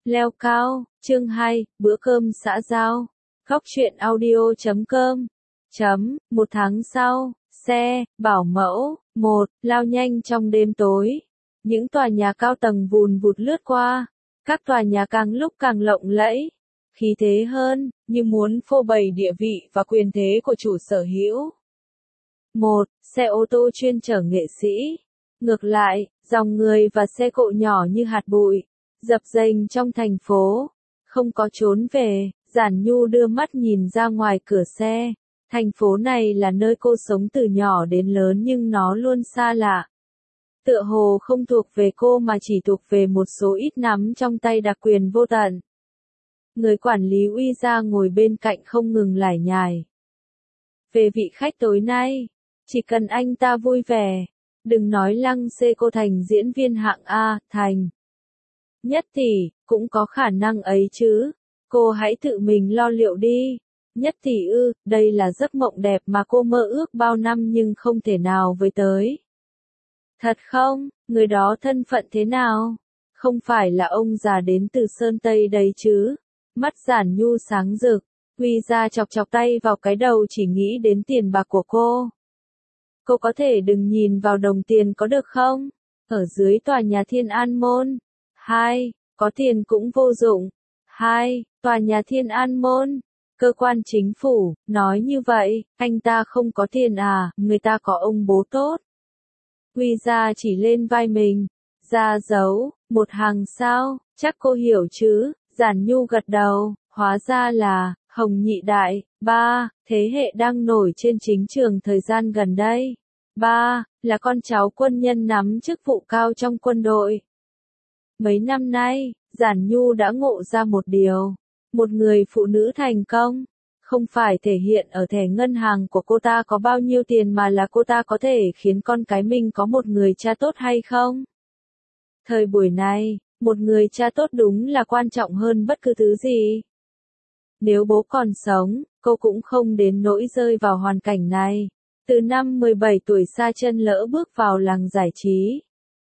Leo cao, chương 2, bữa cơm xã giao. Góc truyện audio.com. Một tháng sau, xe, bảo mẫu, lao nhanh trong đêm tối. Những tòa nhà cao tầng vùn vụt lướt qua. Các tòa nhà càng lúc càng lộng lẫy, khí thế hơn, như muốn phô bày địa vị và quyền thế của chủ sở hữu. Xe ô tô chuyên chở nghệ sĩ. Ngược lại, dòng người và xe cộ nhỏ như hạt bụi, dập dềnh trong thành phố. Không có trốn về, Giản Nhu đưa mắt nhìn ra ngoài cửa xe. Thành phố này là nơi cô sống từ nhỏ đến lớn nhưng nó luôn xa lạ. Tựa hồ không thuộc về cô mà chỉ thuộc về một số ít nắm trong tay đặc quyền vô tận. Người quản lý uy ra ngồi bên cạnh không ngừng lải nhải. Về vị khách tối nay, chỉ cần anh ta vui vẻ, đừng nói Lăng xê cô thành diễn viên hạng A, thành nhất tỷ, cũng có khả năng ấy chứ. Cô hãy tự mình lo liệu đi. Nhất tỷ ư, đây là giấc mộng đẹp mà cô mơ ước bao năm nhưng không thể nào với tới. Thật không, người đó thân phận thế nào? Không phải là ông già đến từ Sơn Tây đấy chứ? Mắt Giản Nhu sáng rực, Huy ra chọc chọc tay vào cái đầu chỉ nghĩ đến tiền bạc của cô. Cô có thể đừng nhìn vào đồng tiền có được không? Ở dưới tòa nhà Thiên An Môn. 2. Có tiền cũng vô dụng. 2. Tòa nhà Thiên An Môn. Cơ quan chính phủ, nói như vậy, anh ta không có tiền à, người ta có ông bố tốt. Huy ra chỉ lên vai mình. Ra dấu, một hàng sao, chắc cô hiểu chứ, Giản Nhu gật đầu, hóa ra là, Hồng Nhị Đại, thế hệ đang nổi trên chính trường thời gian gần đây. Là con cháu quân nhân nắm chức vụ cao trong quân đội. Mấy năm nay, Giản Nhu đã ngộ ra một điều. Một người phụ nữ thành công, không phải thể hiện ở thẻ ngân hàng của cô ta có bao nhiêu tiền mà là cô ta có thể khiến con cái mình có một người cha tốt hay không. Thời buổi này, một người cha tốt đúng là quan trọng hơn bất cứ thứ gì. Nếu bố còn sống, cô cũng không đến nỗi rơi vào hoàn cảnh này. Từ năm 17 tuổi sa chân lỡ bước vào làng giải trí.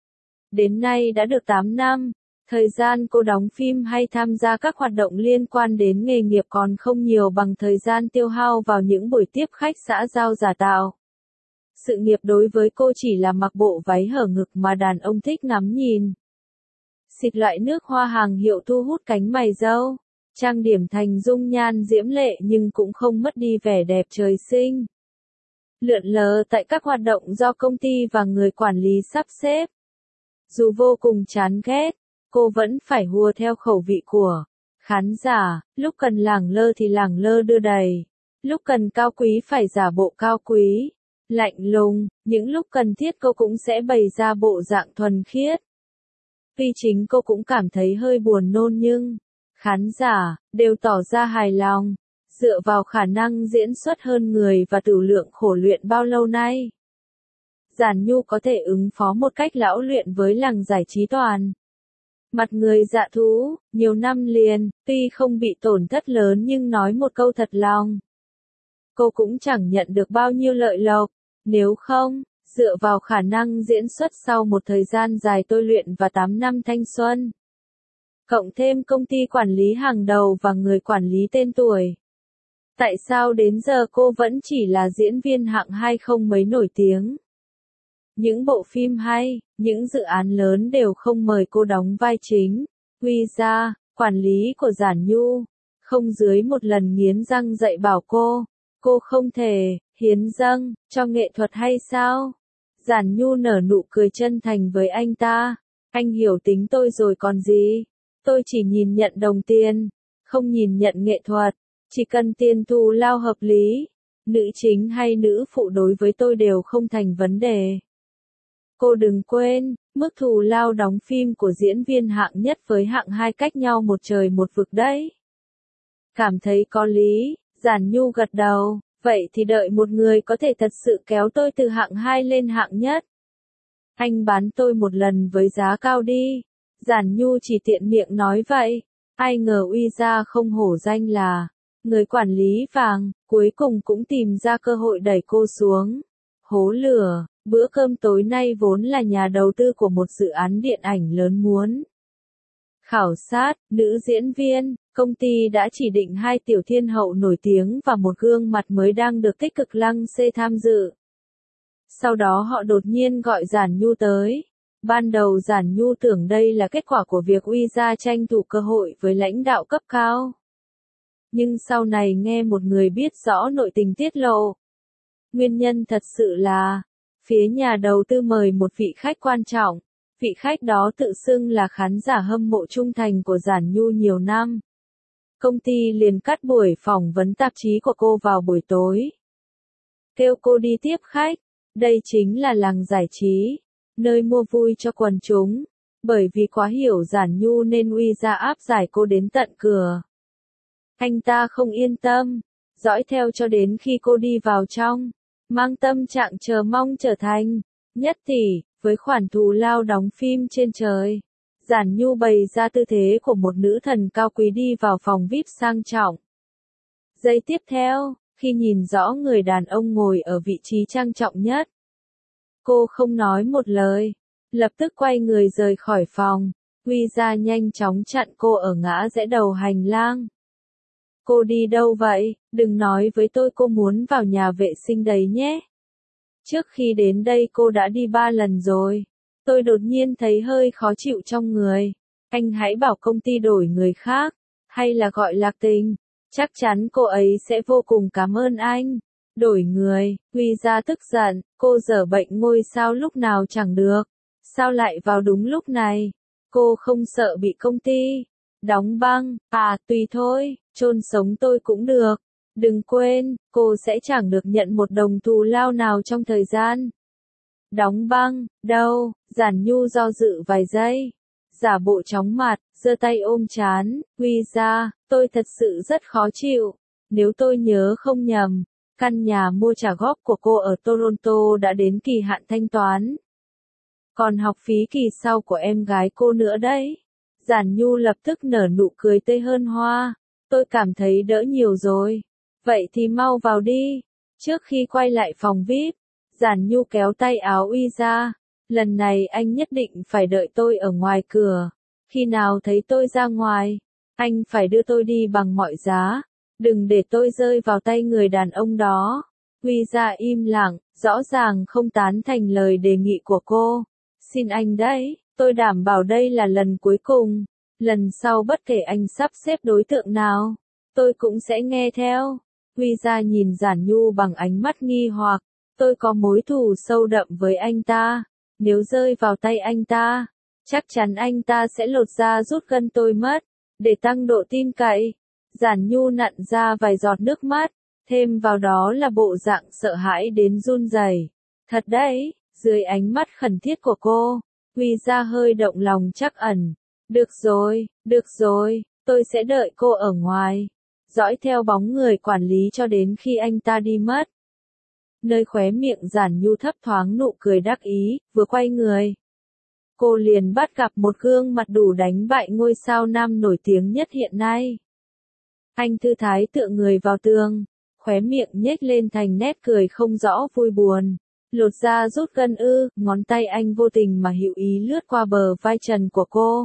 Đến nay đã được 8 năm, thời gian cô đóng phim hay tham gia các hoạt động liên quan đến nghề nghiệp còn không nhiều bằng thời gian tiêu hao vào những buổi tiếp khách xã giao giả tạo. Sự nghiệp đối với cô chỉ là mặc bộ váy hở ngực mà đàn ông thích ngắm nhìn. Xịt loại nước hoa hàng hiệu thu hút cánh mày râu, trang điểm thành dung nhan diễm lệ nhưng cũng không mất đi vẻ đẹp trời sinh. Lượn lờ tại các hoạt động do công ty và người quản lý sắp xếp. Dù vô cùng chán ghét, cô vẫn phải hùa theo khẩu vị của khán giả, lúc cần lẳng lơ thì lẳng lơ đưa đẩy, lúc cần cao quý phải giả bộ cao quý, lạnh lùng, những lúc cần thiết cô cũng sẽ bày ra bộ dạng thuần khiết. Tuy chính cô cũng cảm thấy hơi buồn nôn nhưng khán giả đều tỏ ra hài lòng, dựa vào khả năng diễn xuất hơn người và tửu lượng khổ luyện bao lâu nay. Giản Nhu có thể ứng phó một cách lão luyện với làng giải trí toàn. Mặt người dạ thú, nhiều năm liền, tuy không bị tổn thất lớn nhưng nói một câu thật lòng. Cô cũng chẳng nhận được bao nhiêu lợi lộc, nếu không, dựa vào khả năng diễn xuất sau một thời gian dài tôi luyện và 8 năm thanh xuân. Cộng thêm công ty quản lý hàng đầu và người quản lý tên tuổi. Tại sao đến giờ cô vẫn chỉ là diễn viên hạng 2 không mấy nổi tiếng? Những bộ phim hay, những dự án lớn đều không mời cô đóng vai chính. Huy ra, quản lý của Giản Nhu, không dưới một lần nghiến răng dạy bảo cô không thể hiến dâng cho nghệ thuật hay sao? Giản Nhu nở nụ cười chân thành với anh ta. Anh hiểu tính tôi rồi còn gì? Tôi chỉ nhìn nhận đồng tiền, không nhìn nhận nghệ thuật. Chỉ cần tiền thù lao hợp lý, nữ chính hay nữ phụ đối với tôi đều không thành vấn đề. Cô đừng quên, mức thù lao đóng phim của diễn viên hạng nhất với hạng 2 cách nhau một trời một vực đấy. Cảm thấy có lý, Giản Nhu gật đầu, vậy thì đợi một người có thể thật sự kéo tôi từ hạng 2 lên hạng nhất. Anh bán tôi một lần với giá cao đi. Giản Nhu chỉ tiện miệng nói vậy, ai ngờ Uy ra không hổ danh là người quản lý vàng, cuối cùng cũng tìm ra cơ hội đẩy cô xuống hố lửa. Bữa cơm tối nay vốn là nhà đầu tư của một dự án điện ảnh lớn muốn Khảo sát, nữ diễn viên, công ty đã chỉ định 2 tiểu thiên hậu nổi tiếng và một gương mặt mới đang được tích cực lăng xê tham dự. Sau đó họ đột nhiên gọi Giản Nhu tới. Ban đầu Giản Nhu tưởng đây là kết quả của việc Uy Gia tranh thủ cơ hội với lãnh đạo cấp cao. Nhưng sau này nghe một người biết rõ nội tình tiết lộ. Nguyên nhân thật sự là, phía nhà đầu tư mời một vị khách quan trọng. Vị khách đó tự xưng là khán giả hâm mộ trung thành của Giản Nhu nhiều năm. Công ty liền cắt buổi phỏng vấn tạp chí của cô vào buổi tối. Kêu cô đi tiếp khách. Đây chính là làng giải trí, nơi mua vui cho quần chúng. Bởi vì quá hiểu Giản Nhu nên Uy Gia áp giải cô đến tận cửa. Anh ta không yên tâm, dõi theo cho đến khi cô đi vào trong, mang tâm trạng chờ mong trở thành nhất tỷ, với khoản thù lao đóng phim trên trời. Giản Nhu bày ra tư thế của một nữ thần cao quý đi vào phòng VIP sang trọng. Giây tiếp theo, khi nhìn rõ người đàn ông ngồi ở vị trí trang trọng nhất, cô không nói một lời, lập tức quay người rời khỏi phòng. Uy Gia nhanh chóng chặn cô ở ngã rẽ đầu hành lang. Cô đi đâu vậy? Đừng nói với tôi cô muốn vào nhà vệ sinh đấy nhé. Trước khi đến đây cô đã đi 3 lần rồi. Tôi đột nhiên thấy hơi khó chịu trong người. Anh hãy bảo công ty đổi người khác, hay là gọi Lạc Tình. Chắc chắn cô ấy sẽ vô cùng cảm ơn anh. Đổi người, Uy Gia tức giận, cô dở bệnh ngôi sao lúc nào chẳng được. Sao lại vào đúng lúc này? Cô không sợ bị công ty đóng băng, tùy thôi, chôn sống tôi cũng được. Đừng quên, cô sẽ chẳng được nhận một đồng thù lao nào trong thời gian đóng băng, đâu. Giản Nhu do dự vài giây, giả bộ chóng mặt, giơ tay ôm trán. Uy Gia, tôi thật sự rất khó chịu. Nếu tôi nhớ không nhầm, căn nhà mua trả góp của cô ở Toronto đã đến kỳ hạn thanh toán. Còn học phí kỳ sau của em gái cô nữa đấy. Giản Nhu lập tức nở nụ cười tươi hơn hoa. Tôi cảm thấy đỡ nhiều rồi. Vậy thì mau vào đi. Trước khi quay lại phòng VIP, Giản Nhu kéo tay áo Uy Gia. Lần này anh nhất định phải đợi tôi ở ngoài cửa. Khi nào thấy tôi ra ngoài, anh phải đưa tôi đi bằng mọi giá. Đừng để tôi rơi vào tay người đàn ông đó. Uy Gia im lặng, rõ ràng không tán thành lời đề nghị của cô. Xin anh đấy, tôi đảm bảo đây là lần cuối cùng. Lần sau bất kể anh sắp xếp đối tượng nào, tôi cũng sẽ nghe theo. Uy Gia nhìn Giản Nhu bằng ánh mắt nghi hoặc. Tôi có mối thù sâu đậm với anh ta. Nếu rơi vào tay anh ta, chắc chắn anh ta sẽ lột da rút gân tôi mất. Để tăng độ tin cậy, Giản Nhu nặn ra vài giọt nước mắt. Thêm vào đó là bộ dạng sợ hãi đến run rẩy. Thật đấy, dưới ánh mắt khẩn thiết của cô, Uy Gia hơi động lòng trắc ẩn. Được rồi, tôi sẽ đợi cô ở ngoài. Dõi theo bóng người quản lý cho đến khi anh ta đi mất. Nơi khóe miệng Giản Nhu thấp thoáng nụ cười đắc ý, vừa quay người. Cô liền bắt gặp một gương mặt đủ đánh bại ngôi sao nam nổi tiếng nhất hiện nay. Anh thư thái tựa người vào tường, khóe miệng nhếch lên thành nét cười không rõ vui buồn. Lột da rút gân ư, ngón tay anh vô tình mà hữu ý lướt qua bờ vai trần của cô.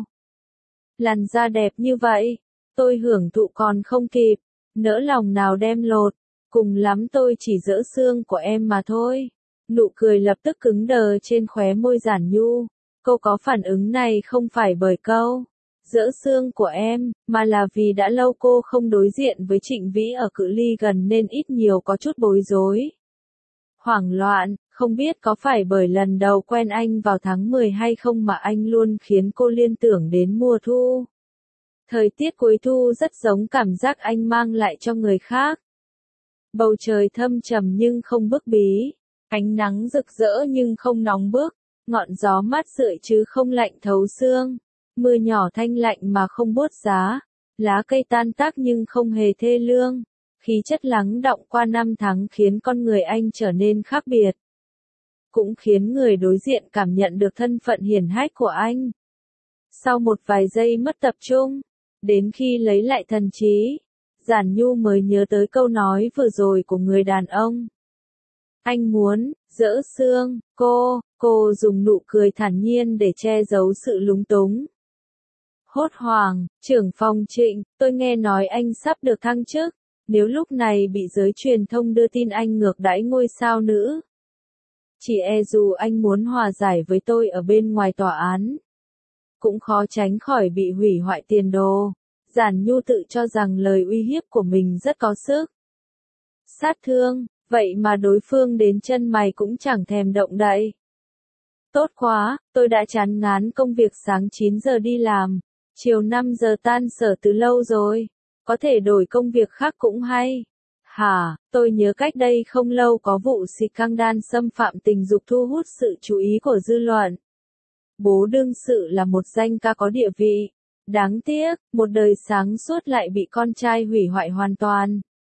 Làn da đẹp như vậy, tôi hưởng thụ còn không kịp, nỡ lòng nào đem lột, cùng lắm tôi chỉ giỡ xương của em mà thôi. Nụ cười lập tức cứng đờ trên khóe môi Giản Nhu. Cô có phản ứng này không phải bởi câu giỡ xương của em, mà là vì đã lâu cô không đối diện với Trịnh Vĩ ở cự ly gần nên ít nhiều có chút bối rối. Hoảng loạn, không biết có phải bởi lần đầu quen anh vào tháng 10 hay không mà anh luôn khiến cô liên tưởng đến mùa thu. Thời tiết cuối thu rất giống cảm giác anh mang lại cho người khác. Bầu trời thâm trầm nhưng không bức bí, ánh nắng rực rỡ nhưng không nóng bức, ngọn gió mát rượi chứ không lạnh thấu xương, mưa nhỏ thanh lạnh mà không buốt giá, lá cây tan tác nhưng không hề thê lương. Khí chất lắng đọng qua năm tháng khiến con người anh trở nên khác biệt. Cũng khiến người đối diện cảm nhận được thân phận hiển hách của anh. Sau một vài giây mất tập trung, đến khi lấy lại thần trí, Giản Nhu mới nhớ tới câu nói vừa rồi của người đàn ông. Anh muốn giỡ xương, cô dùng nụ cười thản nhiên để che giấu sự lúng túng. Hốt hoảng, trưởng phòng Trịnh, tôi nghe nói anh sắp được thăng chức, nếu lúc này bị giới truyền thông đưa tin anh ngược đãi ngôi sao nữ. Chỉ e dù anh muốn hòa giải với tôi ở bên ngoài tòa án, cũng khó tránh khỏi bị hủy hoại tiền đồ. Giản Nhu tự cho rằng lời uy hiếp của mình rất có sức sát thương, vậy mà đối phương đến chân mày cũng chẳng thèm động đậy. Tốt quá, tôi đã chán ngán công việc sáng 9 giờ đi làm, chiều 5 giờ tan sở từ lâu rồi, có thể đổi công việc khác cũng hay. Hả, tôi nhớ cách đây không lâu có vụ scandal xâm phạm tình dục thu hút sự chú ý của dư luận. Bố đương sự là một danh ca có địa vị. Đáng tiếc, một đời sáng suốt lại bị con trai hủy hoại hoàn toàn.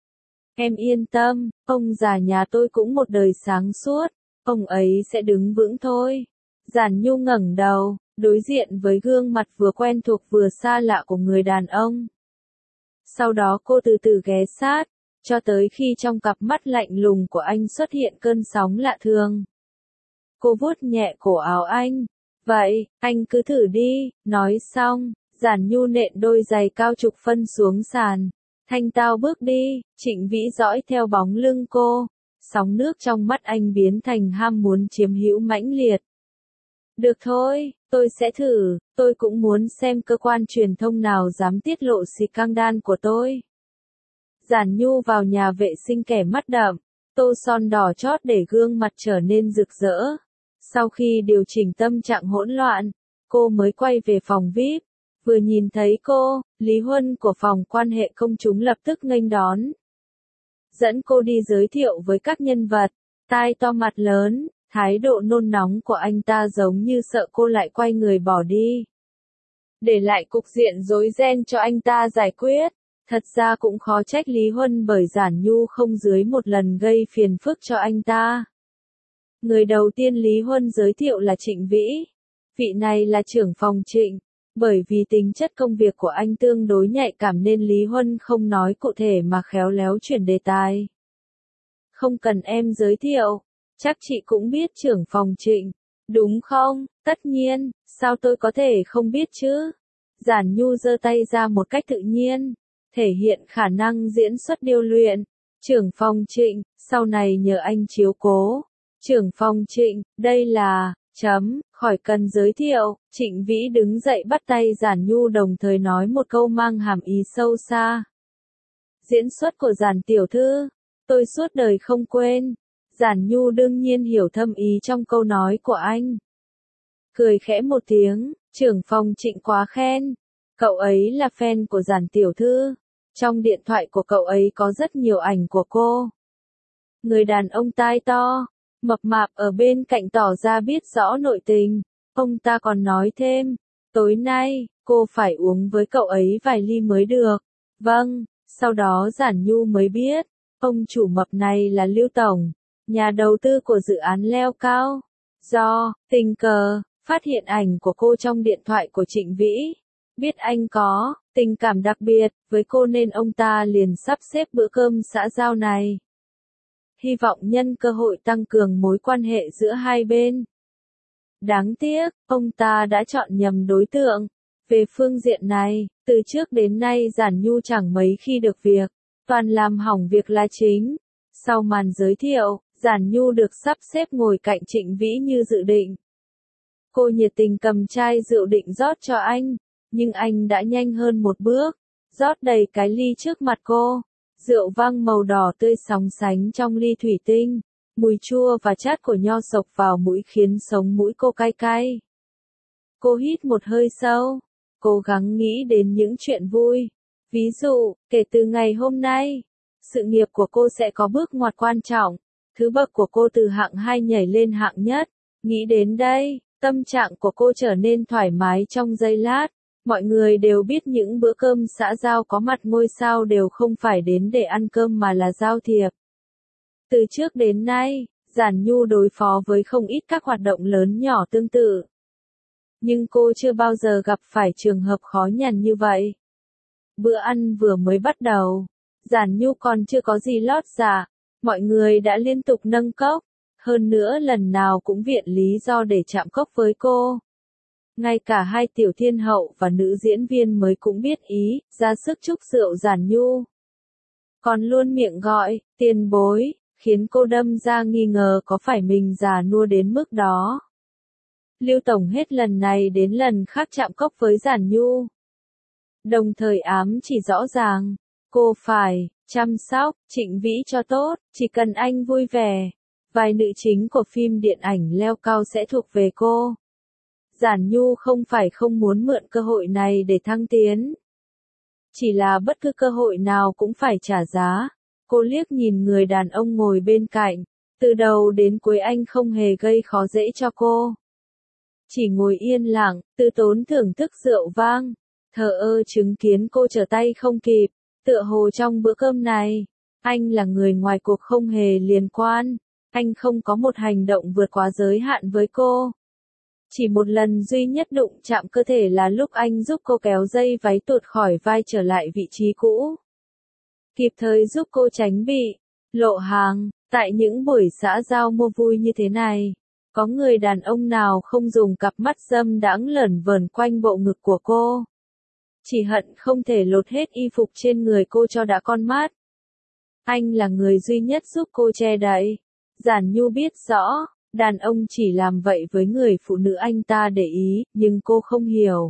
Em yên tâm, ông già nhà tôi cũng một đời sáng suốt, ông ấy sẽ đứng vững thôi. Giản Nhu ngẩng đầu, đối diện với gương mặt vừa quen thuộc vừa xa lạ của người đàn ông. Sau đó cô từ từ ghé sát, cho tới khi trong cặp mắt lạnh lùng của anh xuất hiện cơn sóng lạ thường. Cô vuốt nhẹ cổ áo anh. Vậy, anh cứ thử đi, nói xong, Giản Nhu nện đôi giày cao chục phân xuống sàn. Thanh tao bước đi, Trịnh Vĩ dõi theo bóng lưng cô. Sóng nước trong mắt anh biến thành ham muốn chiếm hữu mãnh liệt. Được thôi, tôi sẽ thử, tôi cũng muốn xem cơ quan truyền thông nào dám tiết lộ scandal của tôi. Giản Nhu vào nhà vệ sinh kẻ mắt đậm, tô son đỏ chót để gương mặt trở nên rực rỡ. Sau khi điều chỉnh tâm trạng hỗn loạn, cô mới quay về phòng VIP. Vừa nhìn thấy cô, Lý Huân của phòng quan hệ công chúng lập tức nghênh đón. Dẫn cô đi giới thiệu với các nhân vật, tai to mặt lớn, thái độ nôn nóng của anh ta giống như sợ cô lại quay người bỏ đi. Để lại cục diện rối ren cho anh ta giải quyết. Thật ra cũng khó trách Lý Huân bởi Giản Nhu không dưới một lần gây phiền phức cho anh ta. Người đầu tiên Lý Huân giới thiệu là Trịnh Vĩ. Vị này là trưởng phòng Trịnh. Bởi vì tính chất công việc của anh tương đối nhạy cảm nên Lý Huân không nói cụ thể mà khéo léo chuyển đề tài. Không cần em giới thiệu, chắc chị cũng biết trưởng phòng Trịnh, đúng không? Tất nhiên, sao tôi có thể không biết chứ? Giản Nhu giơ tay ra một cách tự nhiên, thể hiện khả năng diễn xuất điêu luyện. Trưởng phòng Trịnh, sau này nhờ anh chiếu cố. Trưởng phòng Trịnh, đây là, khỏi cần giới thiệu, Trịnh Vĩ đứng dậy bắt tay Giản Nhu đồng thời nói một câu mang hàm ý sâu xa. Diễn xuất của Giản tiểu thư, tôi suốt đời không quên. Giản Nhu đương nhiên hiểu thâm ý trong câu nói của anh. Cười khẽ một tiếng, trưởng phòng Trịnh quá khen. Cậu ấy là fan của Giản tiểu thư. Trong điện thoại của cậu ấy có rất nhiều ảnh của cô. Người đàn ông tai to, mập mạp ở bên cạnh tỏ ra biết rõ nội tình. Ông ta còn nói thêm, tối nay, cô phải uống với cậu ấy vài ly mới được. Vâng, sau đó Giản Nhu mới biết, ông chủ mập này là Lưu Tổng, nhà đầu tư của dự án leo cao. Do, tình cờ, phát hiện ảnh của cô trong điện thoại của Trịnh Vĩ. Biết anh có tình cảm đặc biệt với cô nên ông ta liền sắp xếp bữa cơm xã giao này. Hy vọng nhân cơ hội tăng cường mối quan hệ giữa hai bên. Đáng tiếc, ông ta đã chọn nhầm đối tượng. Về phương diện này, từ trước đến nay Giản Nhu chẳng mấy khi được việc, toàn làm hỏng việc là chính. Sau màn giới thiệu, Giản Nhu được sắp xếp ngồi cạnh Trịnh Vĩ như dự định. Cô nhiệt tình cầm chai rượu định rót cho anh, nhưng anh đã nhanh hơn một bước, rót đầy cái ly trước mặt cô. Rượu vang màu đỏ tươi sóng sánh trong ly thủy tinh, mùi chua và chát của nho sộc vào mũi khiến sống mũi cô cay cay. Cô hít một hơi sâu, cố gắng nghĩ đến những chuyện vui. Ví dụ, kể từ ngày hôm nay, sự nghiệp của cô sẽ có bước ngoặt quan trọng, thứ bậc của cô từ hạng 2 nhảy lên hạng nhất. Nghĩ đến đây, tâm trạng của cô trở nên thoải mái trong giây lát. Mọi người đều biết những bữa cơm xã giao có mặt ngôi sao đều không phải đến để ăn cơm mà là giao thiệp. Từ trước đến nay, Giản Nhu đối phó với không ít các hoạt động lớn nhỏ tương tự. Nhưng cô chưa bao giờ gặp phải trường hợp khó nhằn như vậy. Bữa ăn vừa mới bắt đầu, Giản Nhu còn chưa có gì lót dạ, mọi người đã liên tục nâng cốc, hơn nữa lần nào cũng viện lý do để chạm cốc với cô. Ngay cả hai tiểu thiên hậu và nữ diễn viên mới cũng biết ý, ra sức chúc rượu Giản Nhu. Còn luôn miệng gọi, tiền bối, khiến cô đâm ra nghi ngờ có phải mình già nua đến mức đó. Lưu Tổng hết lần này đến lần khác chạm cốc với Giản Nhu. Đồng thời ám chỉ rõ ràng, cô phải chăm sóc Trịnh Vĩ cho tốt, chỉ cần anh vui vẻ. Vai nữ chính của phim điện ảnh leo cao sẽ thuộc về cô. Giản Nhu không phải không muốn mượn cơ hội này để thăng tiến. Chỉ là bất cứ cơ hội nào cũng phải trả giá. Cô liếc nhìn người đàn ông ngồi bên cạnh. Từ đầu đến cuối anh không hề gây khó dễ cho cô. Chỉ ngồi yên lặng, tự tốn thưởng thức rượu vang. Thờ ơ chứng kiến cô trở tay không kịp. Tựa hồ trong bữa cơm này, anh là người ngoài cuộc không hề liên quan. Anh không có một hành động vượt quá giới hạn với cô. Chỉ một lần duy nhất đụng chạm cơ thể là lúc anh giúp cô kéo dây váy tuột khỏi vai trở lại vị trí cũ. Kịp thời giúp cô tránh bị lộ hàng. Tại những buổi xã giao mua vui như thế này, có người đàn ông nào không dùng cặp mắt dâm đãng lởn vởn quanh bộ ngực của cô. Chỉ hận không thể lột hết y phục trên người cô cho đã con mắt. Anh là người duy nhất giúp cô che đậy. Giản Nhu biết rõ, đàn ông chỉ làm vậy với người phụ nữ anh ta để ý, nhưng cô không hiểu.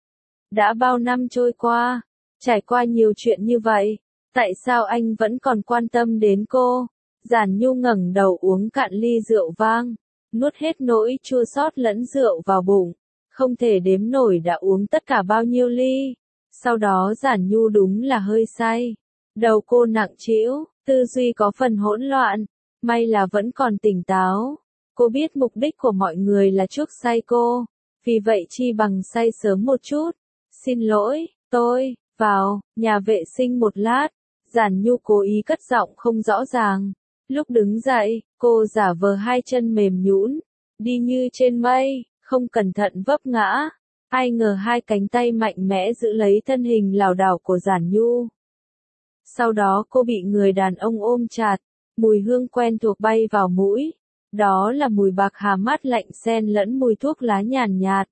Đã bao năm trôi qua, trải qua nhiều chuyện như vậy, tại sao anh vẫn còn quan tâm đến cô? Giản Nhu ngẩng đầu uống cạn ly rượu vang, nuốt hết nỗi chua xót lẫn rượu vào bụng, không thể đếm nổi đã uống tất cả bao nhiêu ly. Sau đó Giản Nhu đúng là hơi say, đầu cô nặng trĩu, tư duy có phần hỗn loạn, may là vẫn còn tỉnh táo. Cô biết mục đích của mọi người là chuốc say cô, vì vậy chi bằng say sớm một chút. Xin lỗi, tôi vào nhà vệ sinh một lát. Giản Nhu cố ý cất giọng không rõ ràng. Lúc đứng dậy, cô giả vờ hai chân mềm nhũn, đi như trên mây, không cẩn thận vấp ngã. Ai ngờ hai cánh tay mạnh mẽ giữ lấy thân hình lảo đảo của Giản Nhu. Sau đó cô bị người đàn ông ôm chặt, mùi hương quen thuộc bay vào mũi. Đó là mùi bạc hà mát lạnh xen lẫn mùi thuốc lá nhàn nhạt.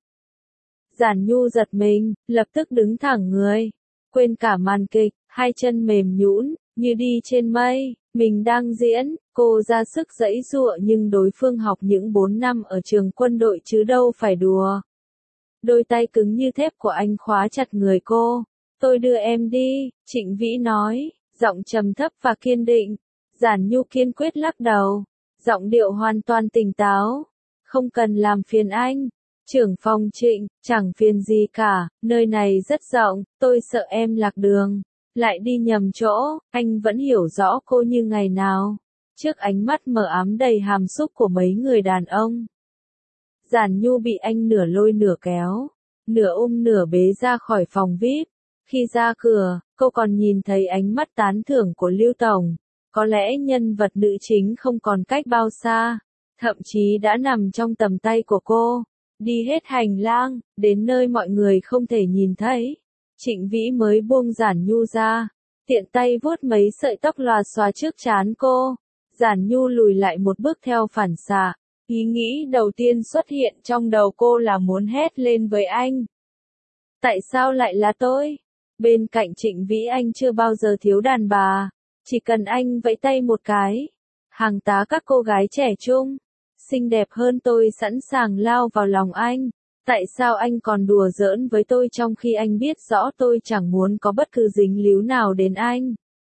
Giản Nhu giật mình, lập tức đứng thẳng người. Quên cả màn kịch, hai chân mềm nhũn, như đi trên mây. Mình đang diễn, cô ra sức giãy giụa nhưng đối phương học những 4 năm ở trường quân đội chứ đâu phải đùa. Đôi tay cứng như thép của anh khóa chặt người cô. Tôi đưa em đi, Trịnh Vĩ nói, giọng trầm thấp và kiên định. Giản Nhu kiên quyết lắc đầu, giọng điệu hoàn toàn tỉnh táo. Không cần làm phiền anh. Trưởng phòng Trịnh, chẳng phiền gì cả, nơi này rất rộng, tôi sợ em lạc đường. Lại đi nhầm chỗ, anh vẫn hiểu rõ cô như ngày nào. Trước ánh mắt mờ ám đầy hàm xúc của mấy người đàn ông, Giản Nhu bị anh nửa lôi nửa kéo, nửa ôm nửa bế ra khỏi phòng VIP. Khi ra cửa, cô còn nhìn thấy ánh mắt tán thưởng của Lưu Tổng. Có lẽ nhân vật nữ chính không còn cách bao xa, thậm chí đã nằm trong tầm tay của cô. Đi hết hành lang, đến nơi mọi người không thể nhìn thấy. Trịnh Vĩ mới buông Giản Nhu ra, tiện tay vuốt mấy sợi tóc lòa xòa trước trán cô. Giản Nhu lùi lại một bước theo phản xạ. Ý nghĩ đầu tiên xuất hiện trong đầu cô là muốn hét lên với anh. Tại sao lại là tôi? Bên cạnh Trịnh Vĩ anh chưa bao giờ thiếu đàn bà. Chỉ cần anh vẫy tay một cái, hàng tá các cô gái trẻ trung, xinh đẹp hơn tôi sẵn sàng lao vào lòng anh. Tại sao anh còn đùa giỡn với tôi trong khi anh biết rõ tôi chẳng muốn có bất cứ dính líu nào đến anh?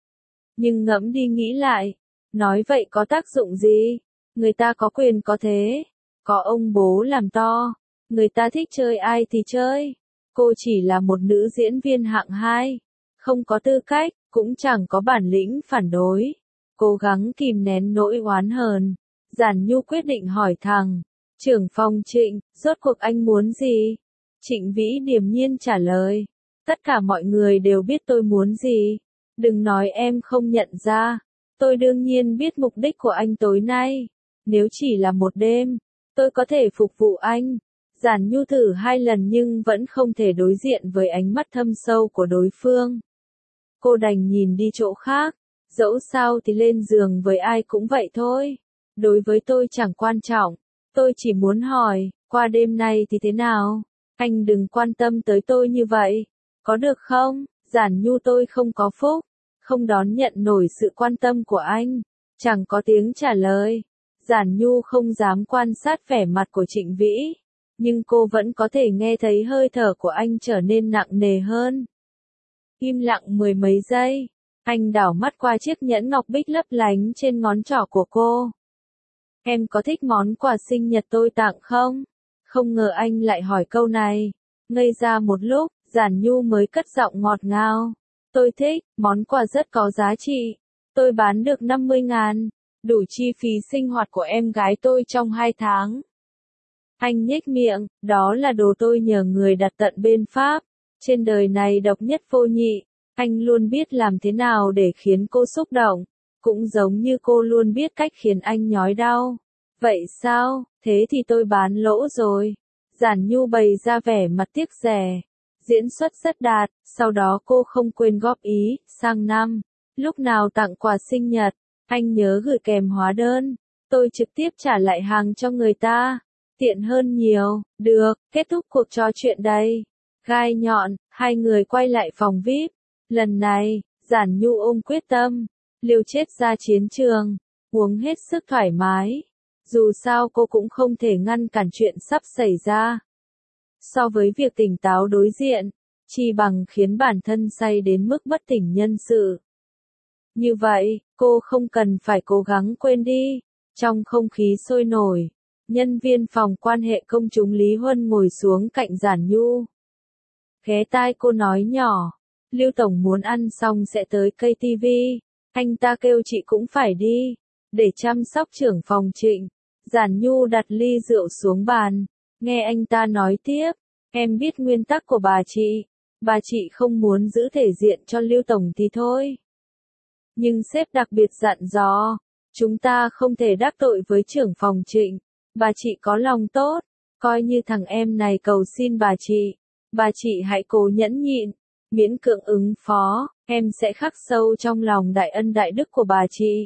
Nhưng ngẫm đi nghĩ lại, nói vậy có tác dụng gì? Người ta có quyền có thế, có ông bố làm to, người ta thích chơi ai thì chơi. Cô chỉ là một nữ diễn viên hạng 2, không có tư cách, cũng chẳng có bản lĩnh phản đối. Cố gắng kìm nén nỗi oán hờn, Giản Nhu quyết định hỏi thẳng. Trưởng phòng Trịnh, rốt cuộc anh muốn gì? Trịnh Vĩ điềm nhiên trả lời. Tất cả mọi người đều biết tôi muốn gì. Đừng nói em không nhận ra. Tôi đương nhiên biết mục đích của anh tối nay. Nếu chỉ là một đêm, tôi có thể phục vụ anh. Giản Nhu thử 2 lần nhưng vẫn không thể đối diện với ánh mắt thâm sâu của đối phương. Cô đành nhìn đi chỗ khác. Dẫu sao thì lên giường với ai cũng vậy thôi. Đối với tôi chẳng quan trọng. Tôi chỉ muốn hỏi, qua đêm nay thì thế nào? Anh đừng quan tâm tới tôi như vậy, có được không? Giản Nhu tôi không có phúc, không đón nhận nổi sự quan tâm của anh. Chẳng có tiếng trả lời. Giản Nhu không dám quan sát vẻ mặt của Trịnh Vĩ, nhưng cô vẫn có thể nghe thấy hơi thở của anh trở nên nặng nề hơn. Im lặng mười mấy giây, anh đảo mắt qua chiếc nhẫn ngọc bích lấp lánh trên ngón trỏ của cô. Em có thích món quà sinh nhật tôi tặng không? Không ngờ anh lại hỏi câu này. Ngây ra một lúc, Giản Nhu mới cất giọng ngọt ngào. Tôi thích, món quà rất có giá trị. Tôi bán được 50.000, đủ chi phí sinh hoạt của em gái tôi trong 2 tháng. Anh nhếch miệng, đó là đồ tôi nhờ người đặt tận bên Pháp. Trên đời này độc nhất vô nhị, anh luôn biết làm thế nào để khiến cô xúc động. Cũng giống như cô luôn biết cách khiến anh nhói đau. Vậy sao, thế thì tôi bán lỗ rồi. Giản Nhu bày ra vẻ mặt tiếc rẻ. Diễn xuất rất đạt, sau đó cô không quên góp ý, sang năm, lúc nào tặng quà sinh nhật, anh nhớ gửi kèm hóa đơn. Tôi trực tiếp trả lại hàng cho người ta. Tiện hơn nhiều, được, kết thúc cuộc trò chuyện đây. Gai nhọn, hai người quay lại phòng VIP. Lần này, Giản Nhu ôm quyết tâm, liều chết ra chiến trường, uống hết sức thoải mái. Dù sao cô cũng không thể ngăn cản chuyện sắp xảy ra. So với việc tỉnh táo đối diện, chi bằng khiến bản thân say đến mức bất tỉnh nhân sự. Như vậy, cô không cần phải cố gắng quên đi. Trong không khí sôi nổi, nhân viên phòng quan hệ công chúng Lý Huân ngồi xuống cạnh Giản Nhu. Ghé tai cô nói nhỏ, Lưu Tổng muốn ăn xong sẽ tới KTV, anh ta kêu chị cũng phải đi, để chăm sóc trưởng phòng Trịnh. Giản Nhu đặt ly rượu xuống bàn, nghe anh ta nói tiếp, em biết nguyên tắc của bà chị không muốn giữ thể diện cho Lưu Tổng thì thôi. Nhưng sếp đặc biệt dặn dò, chúng ta không thể đắc tội với trưởng phòng Trịnh, bà chị có lòng tốt, coi như thằng em này cầu xin bà chị hãy cố nhẫn nhịn, miễn cưỡng ứng phó, em sẽ khắc sâu trong lòng đại ân đại đức của bà chị.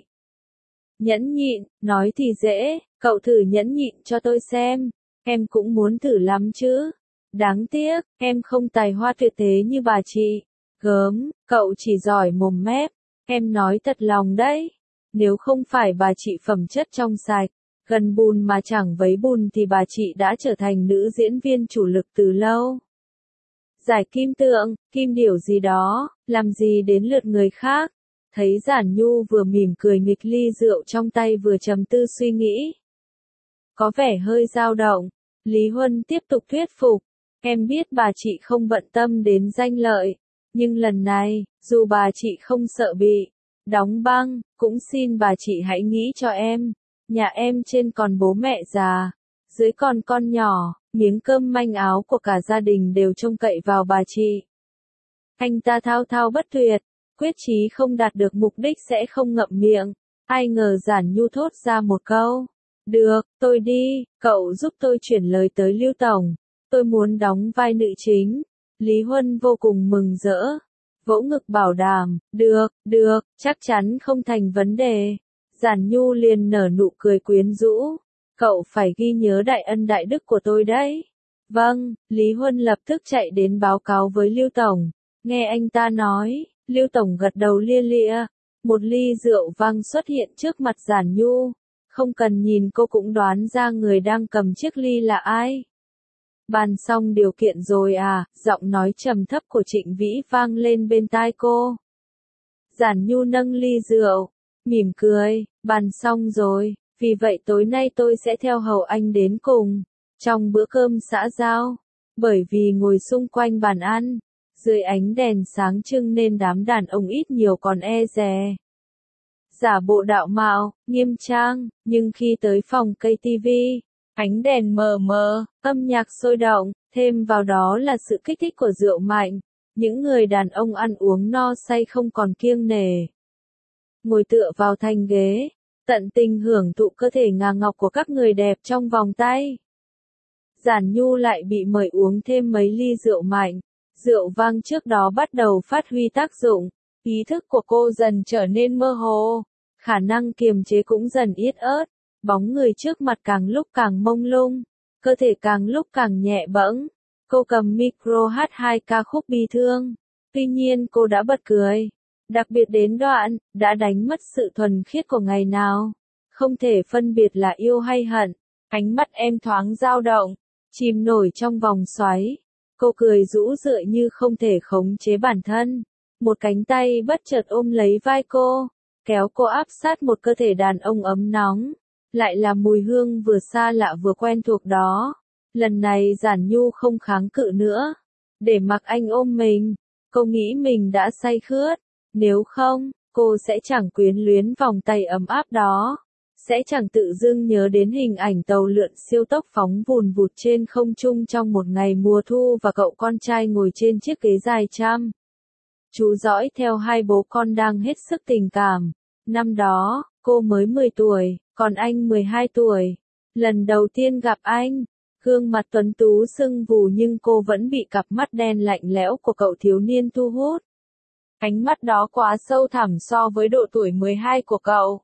Nhẫn nhịn, nói thì dễ, cậu thử nhẫn nhịn cho tôi xem, em cũng muốn thử lắm chứ. Đáng tiếc, em không tài hoa tuyệt thế như bà chị. Gớm, cậu chỉ giỏi mồm mép, em nói thật lòng đấy. Nếu không phải bà chị phẩm chất trong sạch, gần bùn mà chẳng vấy bùn thì bà chị đã trở thành nữ diễn viên chủ lực từ lâu. Giải kim tượng, kim điểu gì đó, làm gì đến lượt người khác. Thấy Giản Nhu vừa mỉm cười nghịch ly rượu trong tay vừa trầm tư suy nghĩ. Có vẻ hơi dao động, Lý Huân tiếp tục thuyết phục. Em biết bà chị không bận tâm đến danh lợi, nhưng lần này, dù bà chị không sợ bị đóng băng, cũng xin bà chị hãy nghĩ cho em. Nhà em trên còn bố mẹ già, dưới còn con nhỏ, miếng cơm manh áo của cả gia đình đều trông cậy vào bà chị. Anh ta thao thao bất tuyệt, quyết chí không đạt được mục đích sẽ không ngậm miệng. Ai ngờ Giản Nhu thốt ra một câu. Được, tôi đi, cậu giúp tôi chuyển lời tới Lưu Tổng. Tôi muốn đóng vai nữ chính. Lý Huân vô cùng mừng rỡ. Vỗ ngực bảo đảm, được, chắc chắn không thành vấn đề. Giản Nhu liền nở nụ cười quyến rũ. Cậu phải ghi nhớ đại ân đại đức của tôi đấy. Vâng, Lý Huân lập tức chạy đến báo cáo với Lưu Tổng. Nghe anh ta nói, Lưu Tổng gật đầu lia lịa. Một ly rượu vang xuất hiện trước mặt Giản Nhu. Không cần nhìn cô cũng đoán ra người đang cầm chiếc ly là ai. Bàn xong điều kiện rồi à, giọng nói trầm thấp của Trịnh Vĩ vang lên bên tai cô. Giản Nhu nâng ly rượu, mỉm cười, bàn xong rồi, vì vậy tối nay tôi sẽ theo hầu anh đến cùng, trong bữa cơm xã giao, bởi vì ngồi xung quanh bàn ăn, dưới ánh đèn sáng trưng nên đám đàn ông ít nhiều còn e dè. Giả bộ đạo mạo, nghiêm trang, nhưng khi tới phòng KTV, ánh đèn mờ mờ, âm nhạc sôi động, thêm vào đó là sự kích thích của rượu mạnh. Những người đàn ông ăn uống no say không còn kiêng nể. Ngồi tựa vào thành ghế, tận tình hưởng thụ cơ thể ngà ngọc của các người đẹp trong vòng tay. Giản Nhu lại bị mời uống thêm mấy ly rượu mạnh. Rượu vang trước đó bắt đầu phát huy tác dụng. Ý thức của cô dần trở nên mơ hồ. Khả năng kiềm chế cũng dần ít ớt. Bóng người trước mặt càng lúc càng mông lung, cơ thể càng lúc càng nhẹ bẫng. Cô cầm micro hát hai ca khúc bi thương. Tuy nhiên cô đã bật cười. Đặc biệt đến đoạn, đã đánh mất sự thuần khiết của ngày nào. Không thể phân biệt là yêu hay hận. Ánh mắt em thoáng dao động, chìm nổi trong vòng xoáy. Cô cười rũ rượi như không thể khống chế bản thân. Một cánh tay bất chợt ôm lấy vai cô, kéo cô áp sát một cơ thể đàn ông ấm nóng. Lại là mùi hương vừa xa lạ vừa quen thuộc đó. Lần này Giản Nhu không kháng cự nữa. Để mặc anh ôm mình. Cô nghĩ mình đã say khướt. Nếu không, cô sẽ chẳng quyến luyến vòng tay ấm áp đó. Sẽ chẳng tự dưng nhớ đến hình ảnh tàu lượn siêu tốc phóng vùn vụt trên không trung trong một ngày mùa thu và cậu con trai ngồi trên chiếc ghế dài chăm chú dõi theo hai bố con đang hết sức tình cảm. Năm đó, cô mới 10 tuổi, còn anh 12 tuổi. Lần đầu tiên gặp anh, gương mặt tuấn tú sưng vù nhưng cô vẫn bị cặp mắt đen lạnh lẽo của cậu thiếu niên thu hút. Ánh mắt đó quá sâu thẳm so với độ tuổi 12 của cậu.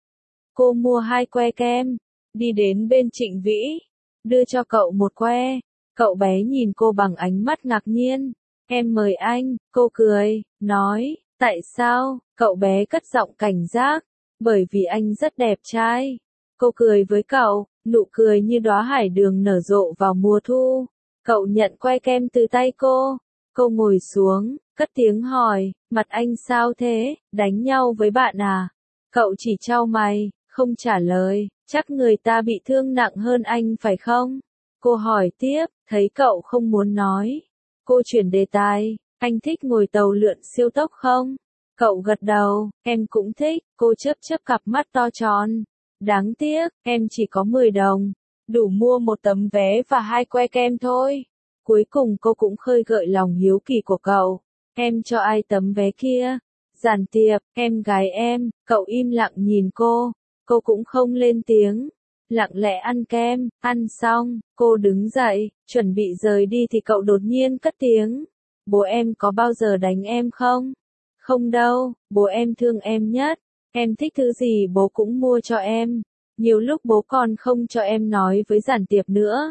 Cô mua 2 que kem, đi đến bên Trịnh Vĩ, đưa cho cậu một que. Cậu bé nhìn cô bằng ánh mắt ngạc nhiên. Em mời anh, cô cười, nói, tại sao? Cậu bé cất giọng cảnh giác, bởi vì anh rất đẹp trai. Cô cười với cậu, nụ cười như đóa hải đường nở rộ vào mùa thu. Cậu nhận que kem từ tay cô. Cô ngồi xuống, cất tiếng hỏi, mặt anh sao thế, đánh nhau với bạn à? Cậu chỉ chau mày, không trả lời, chắc người ta bị thương nặng hơn anh phải không? Cô hỏi tiếp, thấy cậu không muốn nói. Cô chuyển đề tài, anh thích ngồi tàu lượn siêu tốc không? Cậu gật đầu, em cũng thích, cô chớp chớp cặp mắt to tròn. Đáng tiếc, em chỉ có 10 đồng, đủ mua một tấm vé và 2 que kem thôi. Cuối cùng cô cũng khơi gợi lòng hiếu kỳ của cậu. Em cho ai tấm vé kia? Giản Tiệp, em gái em. Cậu im lặng nhìn cô. Cô cũng không lên tiếng. Lặng lẽ ăn kem, ăn xong, cô đứng dậy, chuẩn bị rời đi thì cậu đột nhiên cất tiếng. Bố em có bao giờ đánh em không? Không đâu, bố em thương em nhất. Em thích thứ gì bố cũng mua cho em. Nhiều lúc bố còn không cho em nói với Giản Tiệp nữa.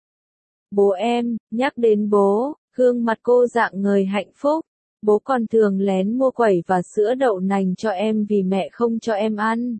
Bố em, nhắc đến bố, gương mặt cô rạng ngời hạnh phúc. Bố còn thường lén mua quẩy và sữa đậu nành cho em vì mẹ không cho em ăn.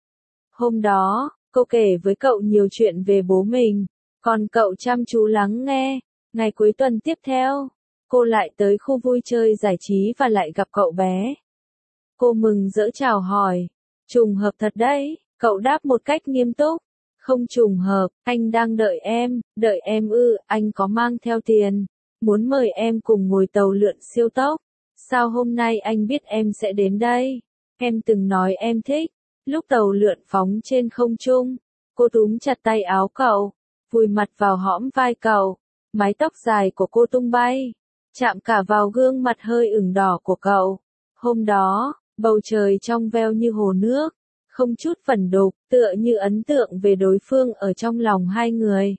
Hôm đó, cô kể với cậu nhiều chuyện về bố mình, còn cậu chăm chú lắng nghe. Ngày cuối tuần tiếp theo, cô lại tới khu vui chơi giải trí và lại gặp cậu bé. Cô mừng rỡ chào hỏi. Trùng hợp thật đấy, cậu đáp một cách nghiêm túc. Không trùng hợp, anh đang đợi em ư, anh có mang theo tiền, muốn mời em cùng ngồi tàu lượn siêu tốc. Sao hôm nay anh biết em sẽ đến đây? Em từng nói em thích. Lúc tàu lượn phóng trên không trung, cô túm chặt tay áo cậu, vùi mặt vào hõm vai cậu, mái tóc dài của cô tung bay, chạm cả vào gương mặt hơi ửng đỏ của cậu. Hôm đó, bầu trời trong veo như hồ nước, không chút vẩn đục, tựa như ấn tượng về đối phương ở trong lòng hai người.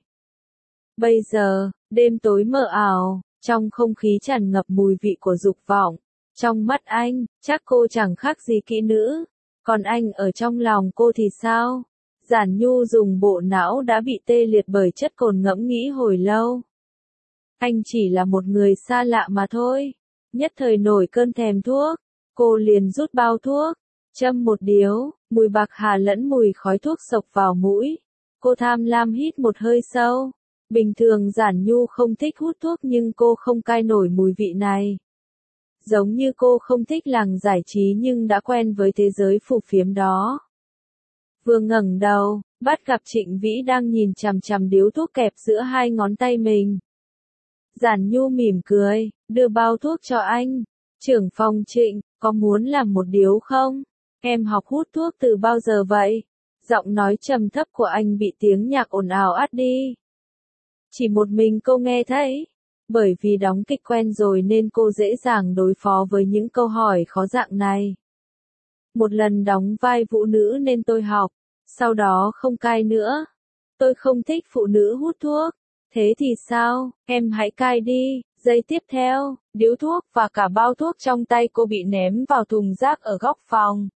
Bây giờ, đêm tối mờ ảo, trong không khí tràn ngập mùi vị của dục vọng. Trong mắt anh, chắc cô chẳng khác gì kỹ nữ. Còn anh ở trong lòng cô thì sao? Giản Nhu dùng bộ não đã bị tê liệt bởi chất cồn ngẫm nghĩ hồi lâu. Anh chỉ là một người xa lạ mà thôi. Nhất thời nổi cơn thèm thuốc, cô liền rút bao thuốc, châm một điếu, mùi bạc hà lẫn mùi khói thuốc xộc vào mũi. Cô tham lam hít một hơi sâu. Bình thường Giản Nhu không thích hút thuốc nhưng cô không cai nổi mùi vị này. Giống như cô không thích làng giải trí nhưng đã quen với thế giới phù phiếm đó. Vừa ngẩng đầu, bắt gặp Trịnh Vĩ đang nhìn chằm chằm điếu thuốc kẹp giữa hai ngón tay mình. Giản Nhu mỉm cười, đưa bao thuốc cho anh. Trưởng phòng Trịnh, có muốn làm một điếu không? Em học hút thuốc từ bao giờ vậy? Giọng nói trầm thấp của anh bị tiếng nhạc ồn ào át đi. Chỉ một mình cô nghe thấy. Bởi vì đóng kịch quen rồi nên cô dễ dàng đối phó với những câu hỏi khó dạng này. Một lần đóng vai phụ nữ nên tôi học, sau đó không cai nữa. Tôi không thích phụ nữ hút thuốc. Thế thì sao, em hãy cai đi. Giây tiếp theo, điếu thuốc và cả bao thuốc trong tay cô bị ném vào thùng rác ở góc phòng.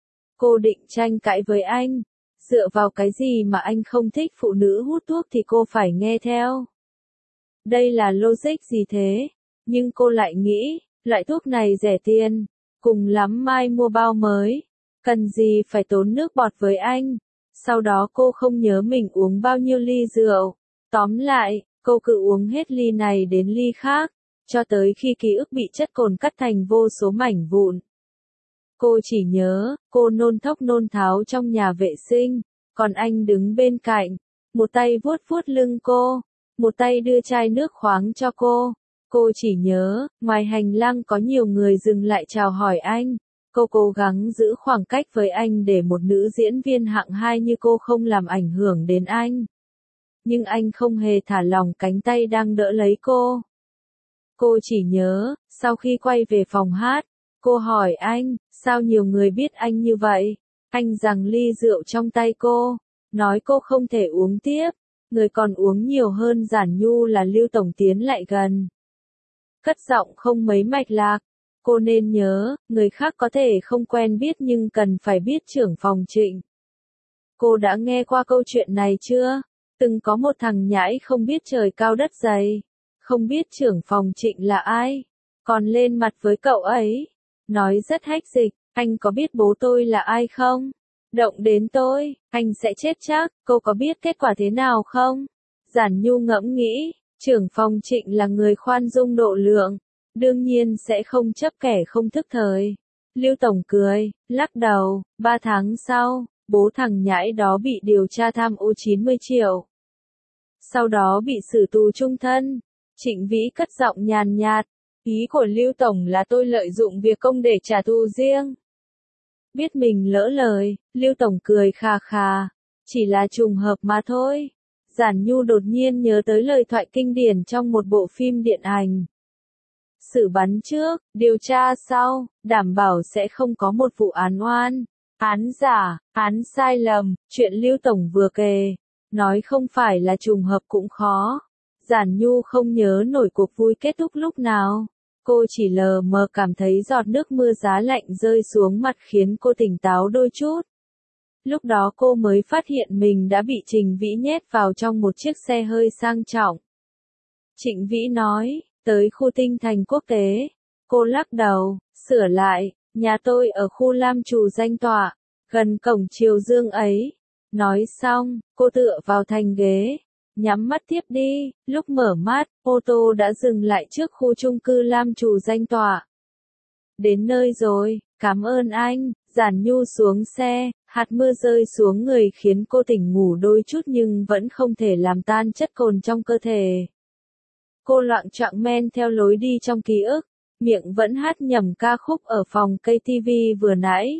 Cô định tranh cãi với anh. Dựa vào cái gì mà anh không thích phụ nữ hút thuốc thì cô phải nghe theo. Đây là logic gì thế? Nhưng cô lại nghĩ, loại thuốc này rẻ tiền, cùng lắm mai mua bao mới, cần gì phải tốn nước bọt với anh. Sau đó cô không nhớ mình uống bao nhiêu ly rượu. Tóm lại, cô cứ uống hết ly này đến ly khác, cho tới khi ký ức bị chất cồn cắt thành vô số mảnh vụn. Cô chỉ nhớ, cô nôn thốc nôn tháo trong nhà vệ sinh, còn anh đứng bên cạnh, một tay vuốt vuốt lưng cô, một tay đưa chai nước khoáng cho cô. Cô chỉ nhớ, ngoài hành lang có nhiều người dừng lại chào hỏi anh. Cô cố gắng giữ khoảng cách với anh để một nữ diễn viên hạng 2 như cô không làm ảnh hưởng đến anh. Nhưng anh không hề thả lỏng cánh tay đang đỡ lấy cô. Cô chỉ nhớ, sau khi quay về phòng hát, cô hỏi anh, sao nhiều người biết anh như vậy? Anh giằng ly rượu trong tay cô, nói cô không thể uống tiếp. Người còn uống nhiều hơn Giản Nhu là Lưu Tổng tiến lại gần. Cất giọng không mấy mạch lạc. Cô nên nhớ, người khác có thể không quen biết nhưng cần phải biết trưởng phòng Trịnh. Cô đã nghe qua câu chuyện này chưa? Từng có một thằng nhãi không biết trời cao đất dày, không biết trưởng phòng Trịnh là ai, còn lên mặt với cậu ấy, nói rất hách dịch, anh có biết bố tôi là ai không? Động đến tôi, anh sẽ chết chắc, cô có biết kết quả thế nào không? Giản Nhu ngẫm nghĩ, trưởng phòng Trịnh là người khoan dung độ lượng, đương nhiên sẽ không chấp kẻ không thức thời. Lưu Tổng cười, lắc đầu, 3 tháng sau, bố thằng nhãi đó bị điều tra tham ô 90 triệu. Sau đó bị xử tù chung thân. Trịnh Vĩ cất giọng nhàn nhạt, ý của Lưu Tổng là tôi lợi dụng việc công để trả thù riêng. Biết mình lỡ lời, Lưu Tổng cười khà khà, chỉ là trùng hợp mà thôi. Giản Nhu đột nhiên nhớ tới lời thoại kinh điển trong một bộ phim điện ảnh. Xử bắn trước, điều tra sau, đảm bảo sẽ không có một vụ án oan, án giả, án sai lầm, chuyện Lưu Tổng vừa kể, nói không phải là trùng hợp cũng khó. Giản Nhu không nhớ nổi cuộc vui kết thúc lúc nào. Cô chỉ lờ mờ cảm thấy giọt nước mưa giá lạnh rơi xuống mặt khiến cô tỉnh táo đôi chút. Lúc đó cô mới phát hiện mình đã bị Trịnh Vĩ nhét vào trong một chiếc xe hơi sang trọng. Trịnh Vĩ nói, tới khu Tinh Thành Quốc tế. Cô lắc đầu, sửa lại, nhà tôi ở khu Lam Trù danh tọa, gần cổng Triều Dương ấy. Nói xong, cô tựa vào thành ghế, nhắm mắt tiếp đi. Lúc mở mắt, ô tô đã dừng lại trước khu chung cư Lam Trù danh tọa. Đến nơi rồi, cảm ơn anh. Giản Nhu xuống xe, hạt mưa rơi xuống người khiến cô tỉnh ngủ đôi chút nhưng vẫn không thể làm tan chất cồn trong cơ thể. Cô loạng choạng men theo lối đi trong ký ức, miệng vẫn hát nhầm ca khúc ở phòng cây TV vừa nãy.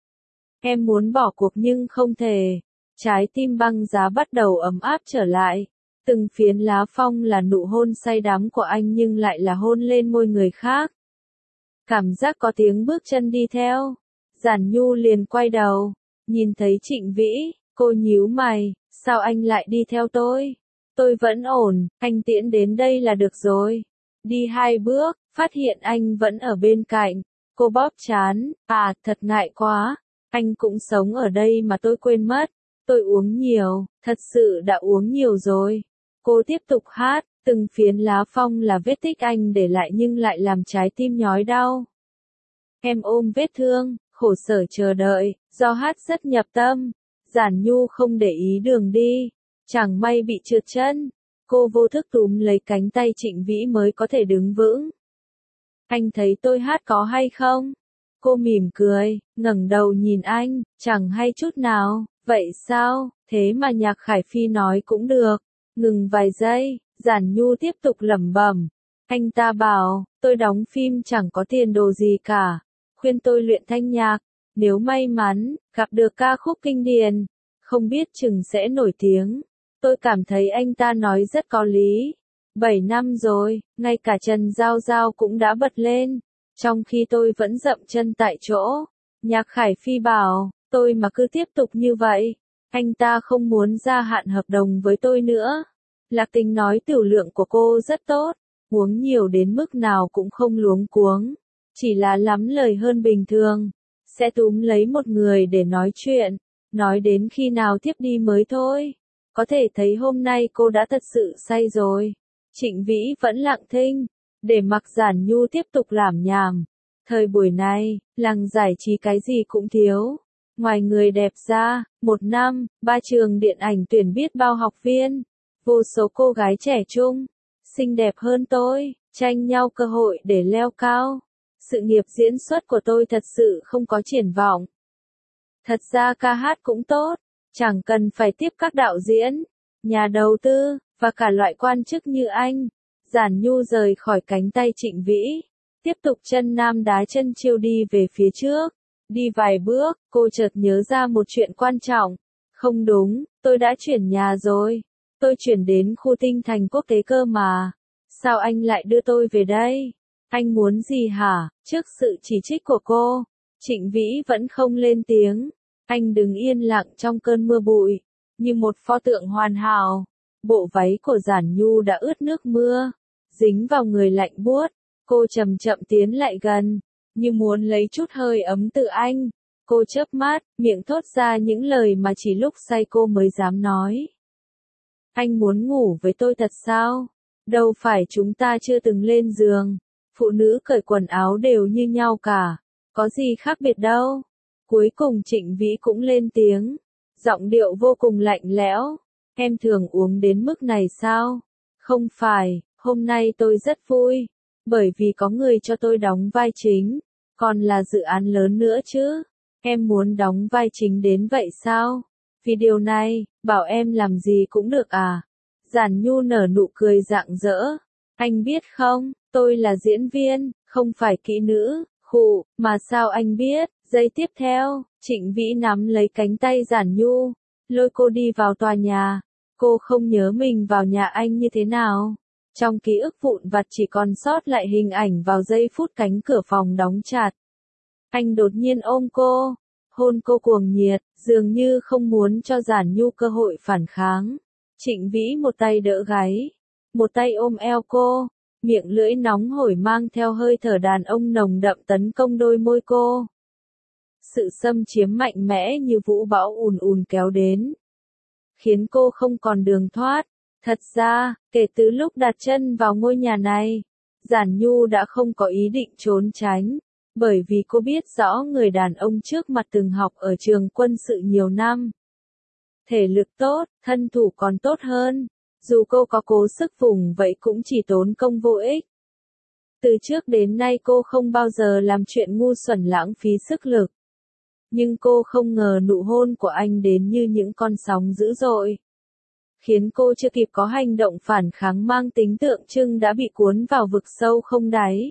Em muốn bỏ cuộc nhưng không thể. Trái tim băng giá bắt đầu ấm áp trở lại. Từng phiến lá phong là nụ hôn say đắm của anh nhưng lại là hôn lên môi người khác. Cảm giác có tiếng bước chân đi theo. Giản Nhu liền quay đầu, nhìn thấy Trịnh Vĩ, cô nhíu mày, sao anh lại đi theo tôi? Tôi vẫn ổn, anh tiễn đến đây là được rồi. Đi 2 bước, phát hiện anh vẫn ở bên cạnh. Cô bóp trán, thật ngại quá. Anh cũng sống ở đây mà tôi quên mất. Tôi uống nhiều, thật sự đã uống nhiều rồi. Cô tiếp tục hát, từng phiến lá phong là vết tích anh để lại nhưng lại làm trái tim nhói đau. Em ôm vết thương, khổ sở chờ đợi, do hát rất nhập tâm. Giản Nhu không để ý đường đi, chẳng may bị trượt chân. Cô vô thức túm lấy cánh tay Trịnh Vĩ mới có thể đứng vững. Anh thấy tôi hát có hay không? Cô mỉm cười, ngẩng đầu nhìn anh, chẳng hay chút nào. Vậy sao, thế mà Nhạc Khải Phi nói cũng được. Ngừng vài giây, Giản Nhu tiếp tục lẩm bẩm. Anh ta bảo, tôi đóng phim chẳng có tiền đồ gì cả. Khuyên tôi luyện thanh nhạc. Nếu may mắn, gặp được ca khúc kinh điển, không biết chừng sẽ nổi tiếng. Tôi cảm thấy anh ta nói rất có lý. 7 năm rồi, ngay cả Trần Giao Giao cũng đã bật lên. Trong khi tôi vẫn dậm chân tại chỗ. Nhạc Khải Phi bảo, tôi mà cứ tiếp tục như vậy, anh ta không muốn gia hạn hợp đồng với tôi nữa. Lạc Tình nói tiểu lượng của cô rất tốt, uống nhiều đến mức nào cũng không luống cuống, chỉ là lắm lời hơn bình thường, sẽ túm lấy một người để nói chuyện, nói đến khi nào tiếp đi mới thôi. Có thể thấy hôm nay cô đã thật sự say rồi. Trịnh Vĩ vẫn lặng thinh, để mặc Giản Nhu tiếp tục lảm nhảm. Thời buổi này, làng giải trí cái gì cũng thiếu. Ngoài người đẹp ra, một năm, 3 trường điện ảnh tuyển biết bao học viên. Vô số cô gái trẻ trung, xinh đẹp hơn tôi, tranh nhau cơ hội để leo cao. Sự nghiệp diễn xuất của tôi thật sự không có triển vọng. Thật ra ca hát cũng tốt, chẳng cần phải tiếp các đạo diễn, nhà đầu tư, và cả loại quan chức như anh. Giản Nhu rời khỏi cánh tay Trịnh Vĩ, tiếp tục chân nam đá chân chiêu đi về phía trước. Đi vài bước, cô chợt nhớ ra một chuyện quan trọng. Không đúng, tôi đã chuyển nhà rồi. Tôi chuyển đến khu tinh thành quốc tế cơ mà. Sao anh lại đưa tôi về đây? Anh muốn gì hả? Trước sự chỉ trích của cô, Trịnh Vĩ vẫn không lên tiếng. Anh đứng yên lặng trong cơn mưa bụi, như một pho tượng hoàn hảo. Bộ váy của Giản Nhu đã ướt nước mưa, dính vào người lạnh buốt. Cô chậm chậm tiến lại gần, như muốn lấy chút hơi ấm từ anh. Cô chớp mắt, miệng thốt ra những lời mà chỉ lúc say cô mới dám nói. Anh muốn ngủ với tôi thật sao? Đâu phải chúng ta chưa từng lên giường. Phụ nữ cởi quần áo đều như nhau cả. Có gì khác biệt đâu. Cuối cùng Trịnh Vĩ cũng lên tiếng. Giọng điệu vô cùng lạnh lẽo. Em thường uống đến mức này sao? Không phải, hôm nay tôi rất vui. Bởi vì có người cho tôi đóng vai chính. Còn là dự án lớn nữa chứ. Em muốn đóng vai chính đến vậy sao? Vì điều này, bảo em làm gì cũng được à? Giản Nhu nở nụ cười rạng rỡ. Anh biết không, tôi là diễn viên, không phải kỹ nữ, khụ, mà sao anh biết? Giây tiếp theo, Trịnh Vĩ nắm lấy cánh tay Giản Nhu, lôi cô đi vào tòa nhà. Cô không nhớ mình vào nhà anh như thế nào. Trong ký ức vụn vặt chỉ còn sót lại hình ảnh vào giây phút cánh cửa phòng đóng chặt. Anh đột nhiên ôm cô, hôn cô cuồng nhiệt, dường như không muốn cho Giản Nhu cơ hội phản kháng. Trịnh Vĩ một tay đỡ gáy, một tay ôm eo cô, miệng lưỡi nóng hổi mang theo hơi thở đàn ông nồng đậm tấn công đôi môi cô. Sự xâm chiếm mạnh mẽ như vũ bão ùn ùn kéo đến, khiến cô không còn đường thoát. Thật ra, kể từ lúc đặt chân vào ngôi nhà này, Giản Nhu đã không có ý định trốn tránh, bởi vì cô biết rõ người đàn ông trước mặt từng học ở trường quân sự nhiều năm. Thể lực tốt, thân thủ còn tốt hơn, dù cô có cố sức vùng vậy cũng chỉ tốn công vô ích. Từ trước đến nay cô không bao giờ làm chuyện ngu xuẩn lãng phí sức lực. Nhưng cô không ngờ nụ hôn của anh đến như những con sóng dữ dội, khiến cô chưa kịp có hành động phản kháng mang tính tượng trưng đã bị cuốn vào vực sâu không đáy.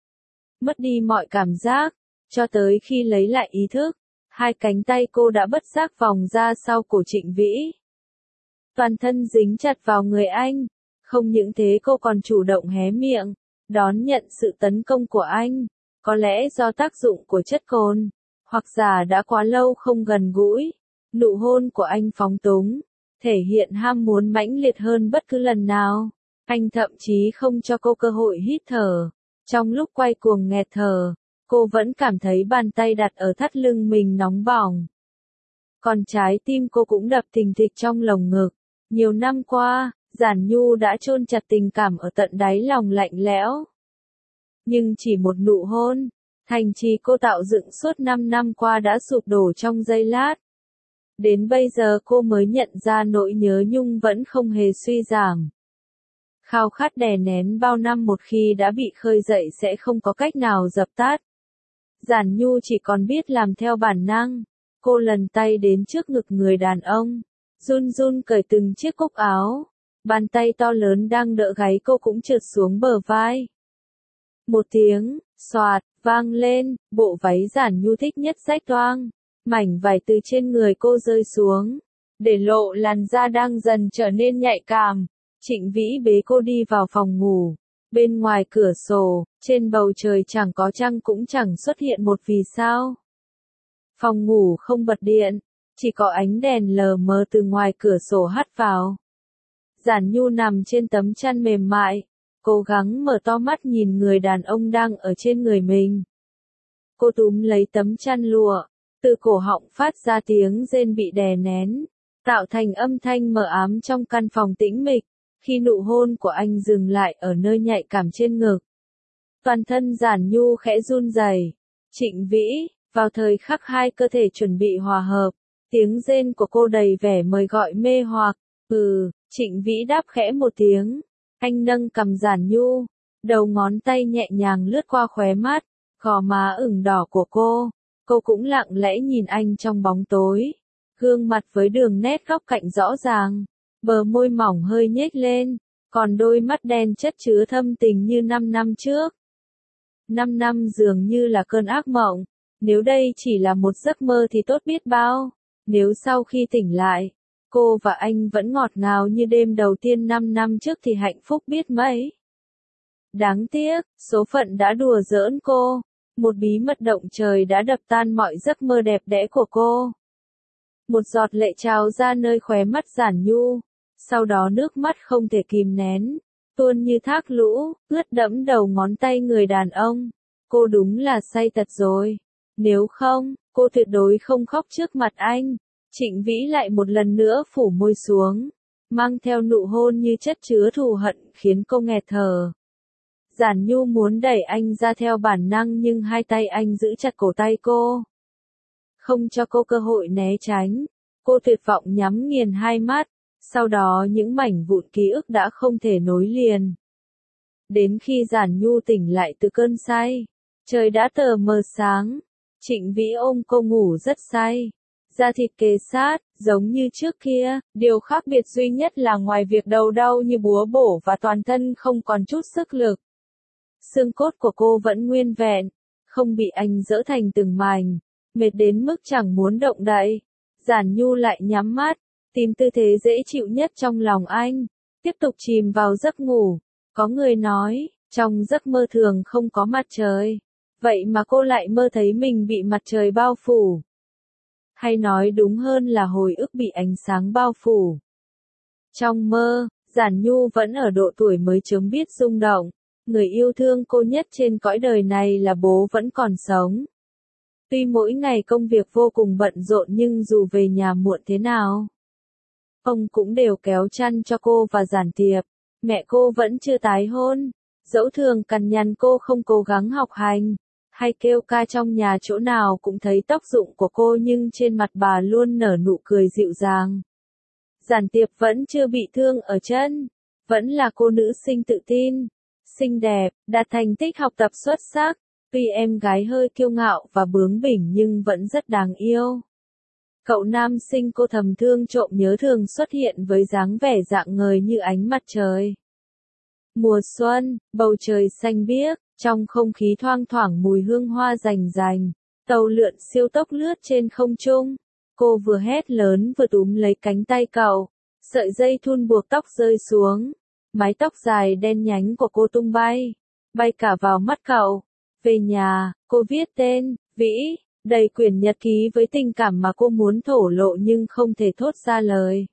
Mất đi mọi cảm giác, cho tới khi lấy lại ý thức, hai cánh tay cô đã bất giác vòng ra sau cổ Trịnh Vĩ. Toàn thân dính chặt vào người anh, không những thế cô còn chủ động hé miệng, đón nhận sự tấn công của anh, có lẽ do tác dụng của chất cồn, hoặc giả đã quá lâu không gần gũi. Nụ hôn của anh phóng túng, thể hiện ham muốn mãnh liệt hơn bất cứ lần nào. Anh thậm chí không cho cô cơ hội hít thở. Trong lúc quay cuồng nghẹt thở, cô vẫn cảm thấy bàn tay đặt ở thắt lưng mình nóng bỏng. Còn trái tim cô cũng đập thình thịch trong lồng ngực. Nhiều năm qua, Giản Nhu đã chôn chặt tình cảm ở tận đáy lòng lạnh lẽo. Nhưng chỉ một nụ hôn, thành trì cô tạo dựng suốt 5 năm qua đã sụp đổ trong giây lát. Đến bây giờ cô mới nhận ra nỗi nhớ nhung vẫn không hề suy giảm. Khao khát đè nén bao năm một khi đã bị khơi dậy sẽ không có cách nào dập tắt. Giản Nhu chỉ còn biết làm theo bản năng. Cô lần tay đến trước ngực người đàn ông, run run cởi từng chiếc cúc áo. Bàn tay to lớn đang đỡ gáy cô cũng trượt xuống bờ vai. Một tiếng, xoạt, vang lên, bộ váy Giản Nhu thích nhất rách toang. Mảnh vải từ trên người cô rơi xuống, để lộ làn da đang dần trở nên nhạy cảm. Trịnh Vĩ bế cô đi vào phòng ngủ. Bên ngoài cửa sổ, trên bầu trời chẳng có trăng cũng chẳng xuất hiện một vì sao. Phòng ngủ không bật điện, chỉ có ánh đèn lờ mờ từ ngoài cửa sổ hắt vào. Giản Nhu nằm trên tấm chăn mềm mại, cố gắng mở to mắt nhìn người đàn ông đang ở trên người mình. Cô túm lấy tấm chăn lụa, từ cổ họng phát ra tiếng rên bị đè nén, tạo thành âm thanh mờ ám trong căn phòng tĩnh mịch. khi nụ hôn của anh dừng lại ở nơi nhạy cảm trên ngực. Toàn thân Giản Nhu khẽ run rẩy. Trịnh Vĩ, vào thời khắc hai cơ thể chuẩn bị hòa hợp, tiếng rên của cô đầy vẻ mời gọi mê hoặc. Trịnh Vĩ đáp khẽ một tiếng. Anh nâng cằm Giản Nhu, đầu ngón tay nhẹ nhàng lướt qua khóe mắt, gò má ửng đỏ của cô. Cô cũng lặng lẽ nhìn anh trong bóng tối. Gương mặt với đường nét góc cạnh rõ ràng, bờ môi mỏng hơi nhếch lên, còn đôi mắt đen chất chứa thâm tình như 5 năm trước. 5 năm dường như là cơn ác mộng, nếu đây chỉ là một giấc mơ thì tốt biết bao. Nếu sau khi tỉnh lại, cô và anh vẫn ngọt ngào như đêm đầu tiên 5 năm trước thì hạnh phúc biết mấy. Đáng tiếc, số phận đã đùa giỡn cô. Một bí mật động trời đã đập tan mọi giấc mơ đẹp đẽ của cô. Một giọt lệ trào ra nơi khóe mắt Giản Nhu, sau đó nước mắt không thể kìm nén, tuôn như thác lũ, ướt đẫm đầu ngón tay người đàn ông. Cô đúng là say tật rồi. Nếu không, cô tuyệt đối không khóc trước mặt anh. Trịnh Vĩ lại một lần nữa phủ môi xuống, mang theo nụ hôn như chất chứa thù hận khiến cô nghẹt thở. Giản Nhu muốn đẩy anh ra theo bản năng nhưng hai tay anh giữ chặt cổ tay cô, không cho cô cơ hội né tránh. Cô tuyệt vọng nhắm nghiền hai mắt, sau đó những mảnh vụn ký ức đã không thể nối liền. Đến khi Giản Nhu tỉnh lại từ cơn say, trời đã tờ mờ sáng. Trịnh Vĩ ôm cô ngủ rất say, da thịt kề sát, giống như trước kia. Điều khác biệt duy nhất là ngoài việc đầu đau như búa bổ và toàn thân không còn chút sức lực, xương cốt của cô vẫn nguyên vẹn, không bị anh giỡ thành từng mảnh, mệt đến mức chẳng muốn động đậy. Giản Nhu lại nhắm mắt, tìm tư thế dễ chịu nhất trong lòng anh, tiếp tục chìm vào giấc ngủ. Có người nói, trong giấc mơ thường không có mặt trời, vậy mà cô lại mơ thấy mình bị mặt trời bao phủ. Hay nói đúng hơn là hồi ức bị ánh sáng bao phủ. Trong mơ, Giản Nhu vẫn ở độ tuổi mới chớm biết rung động. Người yêu thương cô nhất trên cõi đời này là bố vẫn còn sống. Tuy mỗi ngày công việc vô cùng bận rộn nhưng dù về nhà muộn thế nào, ông cũng đều kéo chăn cho cô và Giản Tiệp. Mẹ cô vẫn chưa tái hôn, dẫu thường cằn nhằn cô không cố gắng học hành, hay kêu ca trong nhà chỗ nào cũng thấy tóc rụng của cô nhưng trên mặt bà luôn nở nụ cười dịu dàng. Giản Tiệp vẫn chưa bị thương ở chân, vẫn là cô nữ sinh tự tin, xinh đẹp, đạt thành tích học tập xuất sắc. Tuy em gái hơi kiêu ngạo và bướng bỉnh nhưng vẫn rất đáng yêu. Cậu nam sinh cô thầm thương trộm nhớ thường xuất hiện với dáng vẻ rạng ngời như ánh mặt trời. Mùa xuân, bầu trời xanh biếc, trong không khí thoang thoảng mùi hương hoa rành rành. Tàu lượn siêu tốc lướt trên không trung. Cô vừa hét lớn vừa túm lấy cánh tay cậu. Sợi dây thun buộc tóc rơi xuống. Mái tóc dài đen nhánh của cô tung bay, bay cả vào mắt cậu. Về nhà, cô viết tên, Vĩ, đầy quyển nhật ký với tình cảm mà cô muốn thổ lộ nhưng không thể thốt ra lời.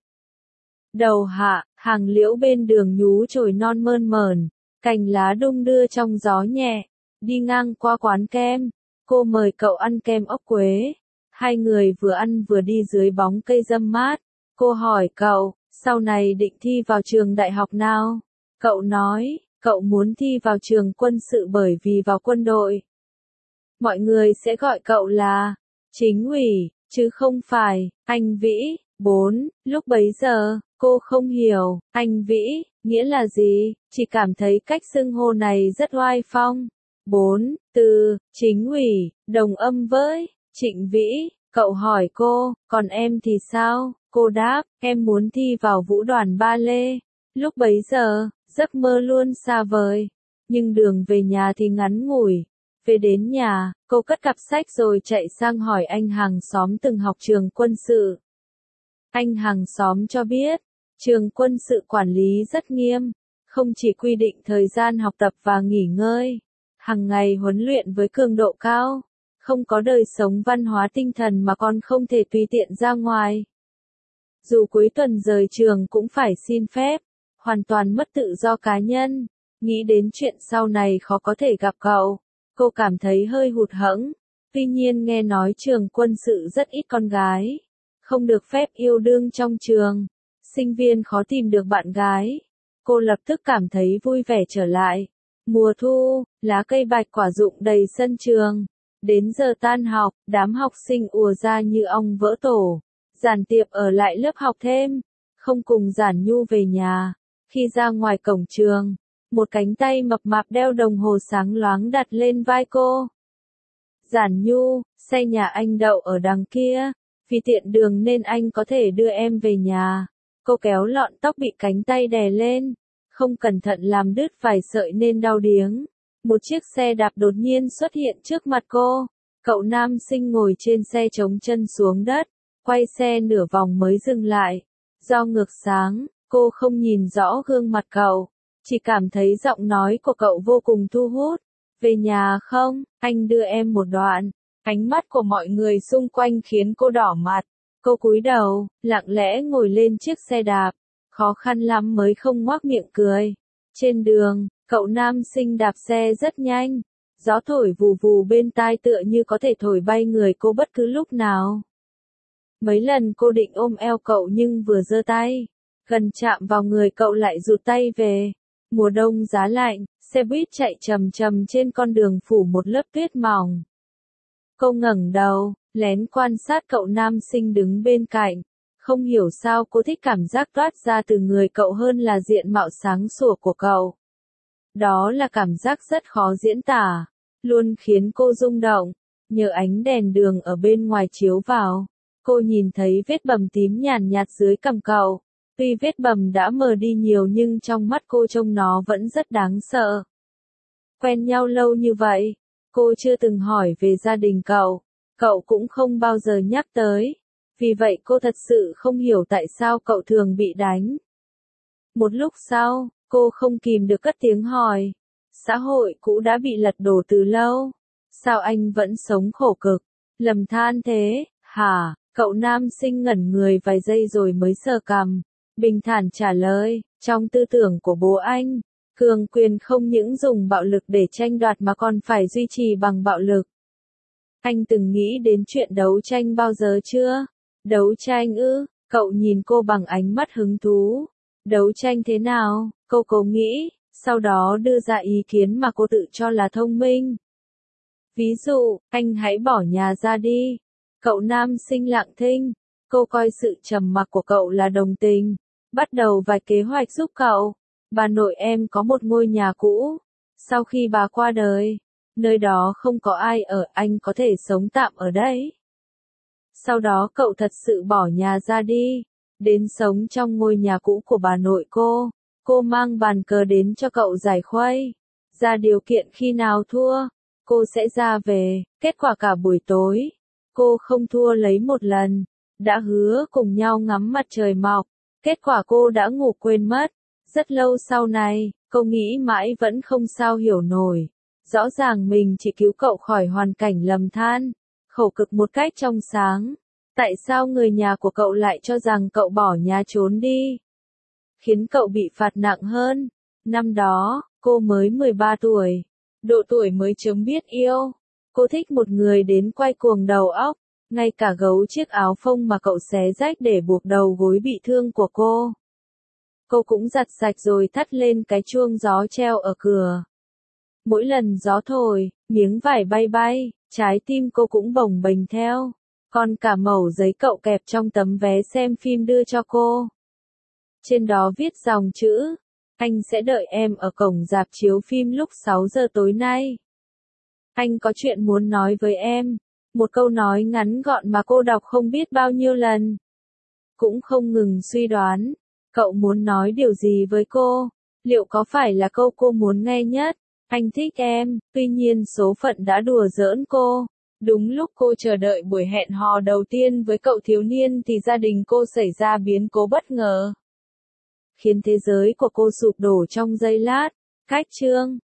Đầu hạ, hàng liễu bên đường nhú chồi non mơn mởn, cành lá đung đưa trong gió nhẹ. Đi ngang qua quán kem, cô mời cậu ăn kem ốc quế. Hai người vừa ăn vừa đi dưới bóng cây râm mát. Cô hỏi cậu, sau này định thi vào trường đại học nào? Cậu nói, cậu muốn thi vào trường quân sự bởi vì vào quân đội, mọi người sẽ gọi cậu là chính ủy, chứ không phải anh Vĩ. 4. Lúc bấy giờ, cô không hiểu, anh Vĩ, nghĩa là gì, chỉ cảm thấy cách xưng hô này rất oai phong. 4. Từ, chính ủy, đồng âm với, Trịnh Vĩ. Cậu hỏi cô, còn em thì sao? Cô đáp, em muốn thi vào vũ đoàn ba lê. Lúc bấy giờ, giấc mơ luôn xa vời, nhưng đường về nhà thì ngắn ngủi. Về đến nhà, cô cất cặp sách rồi chạy sang hỏi anh hàng xóm từng học trường quân sự. Anh hàng xóm cho biết, trường quân sự quản lý rất nghiêm, không chỉ quy định thời gian học tập và nghỉ ngơi, hàng ngày huấn luyện với cường độ cao, không có đời sống văn hóa tinh thần mà còn không thể tùy tiện ra ngoài. Dù cuối tuần rời trường cũng phải xin phép, hoàn toàn mất tự do cá nhân. Nghĩ đến chuyện sau này khó có thể gặp cậu, cô cảm thấy hơi hụt hẫng. Tuy nhiên nghe nói trường quân sự rất ít con gái, không được phép yêu đương trong trường, sinh viên khó tìm được bạn gái. cô lập tức cảm thấy vui vẻ trở lại. Mùa thu, lá cây bạch quả rụng đầy sân trường. Đến giờ tan học, đám học sinh ùa ra như ong vỡ tổ. Giản Tiệp ở lại lớp học thêm, không cùng Giản Nhu về nhà. Khi ra ngoài cổng trường, một cánh tay mập mạp đeo đồng hồ sáng loáng đặt lên vai cô. Giản Nhu, xe nhà anh đậu ở đằng kia, vì tiện đường nên anh có thể đưa em về nhà. Cô kéo lọn tóc bị cánh tay đè lên, không cẩn thận làm đứt vài sợi nên đau điếng. Một chiếc xe đạp đột nhiên xuất hiện trước mặt cô. Cậu nam sinh ngồi trên xe chống chân xuống đất, quay xe nửa vòng mới dừng lại. Do ngược sáng, cô không nhìn rõ gương mặt cậu, chỉ cảm thấy giọng nói của cậu vô cùng thu hút. Về nhà không, anh đưa em một đoạn. Ánh mắt của mọi người xung quanh khiến cô đỏ mặt. Cô cúi đầu, lặng lẽ ngồi lên chiếc xe đạp. Khó khăn lắm mới không ngoác miệng cười. Trên đường, cậu nam sinh đạp xe rất nhanh. Gió thổi vù vù bên tai tựa như có thể thổi bay người cô bất cứ lúc nào. Mấy lần cô định ôm eo cậu nhưng vừa giơ tay, gần chạm vào người cậu lại rụt tay về. Mùa đông giá lạnh, xe buýt chạy chậm chậm trên con đường phủ một lớp tuyết mỏng. Cô ngẩng đầu, lén quan sát cậu nam sinh đứng bên cạnh. Không hiểu sao cô thích cảm giác toát ra từ người cậu hơn là diện mạo sáng sủa của cậu. Đó là cảm giác rất khó diễn tả, luôn khiến cô rung động. Nhờ ánh đèn đường ở bên ngoài chiếu vào, cô nhìn thấy vết bầm tím nhàn nhạt dưới cằm cậu. Tuy vết bầm đã mờ đi nhiều nhưng trong mắt cô trông nó vẫn rất đáng sợ. Quen nhau lâu như vậy, cô chưa từng hỏi về gia đình cậu, cậu cũng không bao giờ nhắc tới. Vì vậy cô thật sự không hiểu tại sao cậu thường bị đánh. Một lúc sau, cô không kìm được cất tiếng hỏi. Xã hội cũ đã bị lật đổ từ lâu. Sao anh vẫn sống khổ cực? Lầm than thế, hả? Cậu nam sinh ngẩn người vài giây rồi mới sờ cằm. Bình thản trả lời, trong tư tưởng của bố anh, cường quyền không những dùng bạo lực để tranh đoạt mà còn phải duy trì bằng bạo lực. Anh từng nghĩ đến chuyện đấu tranh bao giờ chưa? Đấu tranh ư? Cậu nhìn cô bằng ánh mắt hứng thú. Đấu tranh thế nào? Cô cố nghĩ, sau đó đưa ra ý kiến mà cô tự cho là thông minh. Ví dụ, anh hãy bỏ nhà ra đi. Cậu nam sinh lặng thinh. Cô coi sự trầm mặc của cậu là đồng tình. Bắt đầu vài kế hoạch giúp cậu. Bà nội em có một ngôi nhà cũ. Sau khi bà qua đời, nơi đó không có ai ở, anh có thể sống tạm ở đấy. Sau đó cậu thật sự bỏ nhà ra đi, đến sống trong ngôi nhà cũ của bà nội cô. Cô mang bàn cờ đến cho cậu giải khuây. Ra điều kiện khi nào thua, cô sẽ ra về. Kết quả cả buổi tối, cô không thua lấy một lần. Đã hứa cùng nhau ngắm mặt trời mọc. Kết quả cô đã ngủ quên mất. Rất lâu sau này, cô nghĩ mãi vẫn không sao hiểu nổi. Rõ ràng mình chỉ cứu cậu khỏi hoàn cảnh lầm than, khổ cực một cách trong sáng. Tại sao người nhà của cậu lại cho rằng cậu bỏ nhà trốn đi? Khiến cậu bị phạt nặng hơn. Năm đó, cô mới 13 tuổi. Độ tuổi mới chớm biết yêu. Cô thích một người đến quay cuồng đầu óc. Ngay cả gấu chiếc áo phông mà cậu xé rách để buộc đầu gối bị thương của cô, cô cũng giặt sạch rồi thắt lên cái chuông gió treo ở cửa. Mỗi lần gió thổi, miếng vải bay bay, trái tim cô cũng bồng bềnh theo. Còn cả mẩu giấy cậu kẹp trong tấm vé xem phim đưa cho cô. Trên đó viết dòng chữ, anh sẽ đợi em ở cổng rạp chiếu phim lúc 6 giờ tối nay. Anh có chuyện muốn nói với em. Một câu nói ngắn gọn mà cô đọc không biết bao nhiêu lần. Cũng không ngừng suy đoán, cậu muốn nói điều gì với cô? Liệu có phải là câu cô muốn nghe nhất? Anh thích em, tuy nhiên số phận đã đùa giỡn cô. Đúng lúc cô chờ đợi buổi hẹn hò đầu tiên với cậu thiếu niên thì gia đình cô xảy ra biến cố bất ngờ, khiến thế giới của cô sụp đổ trong giây lát. Cách chương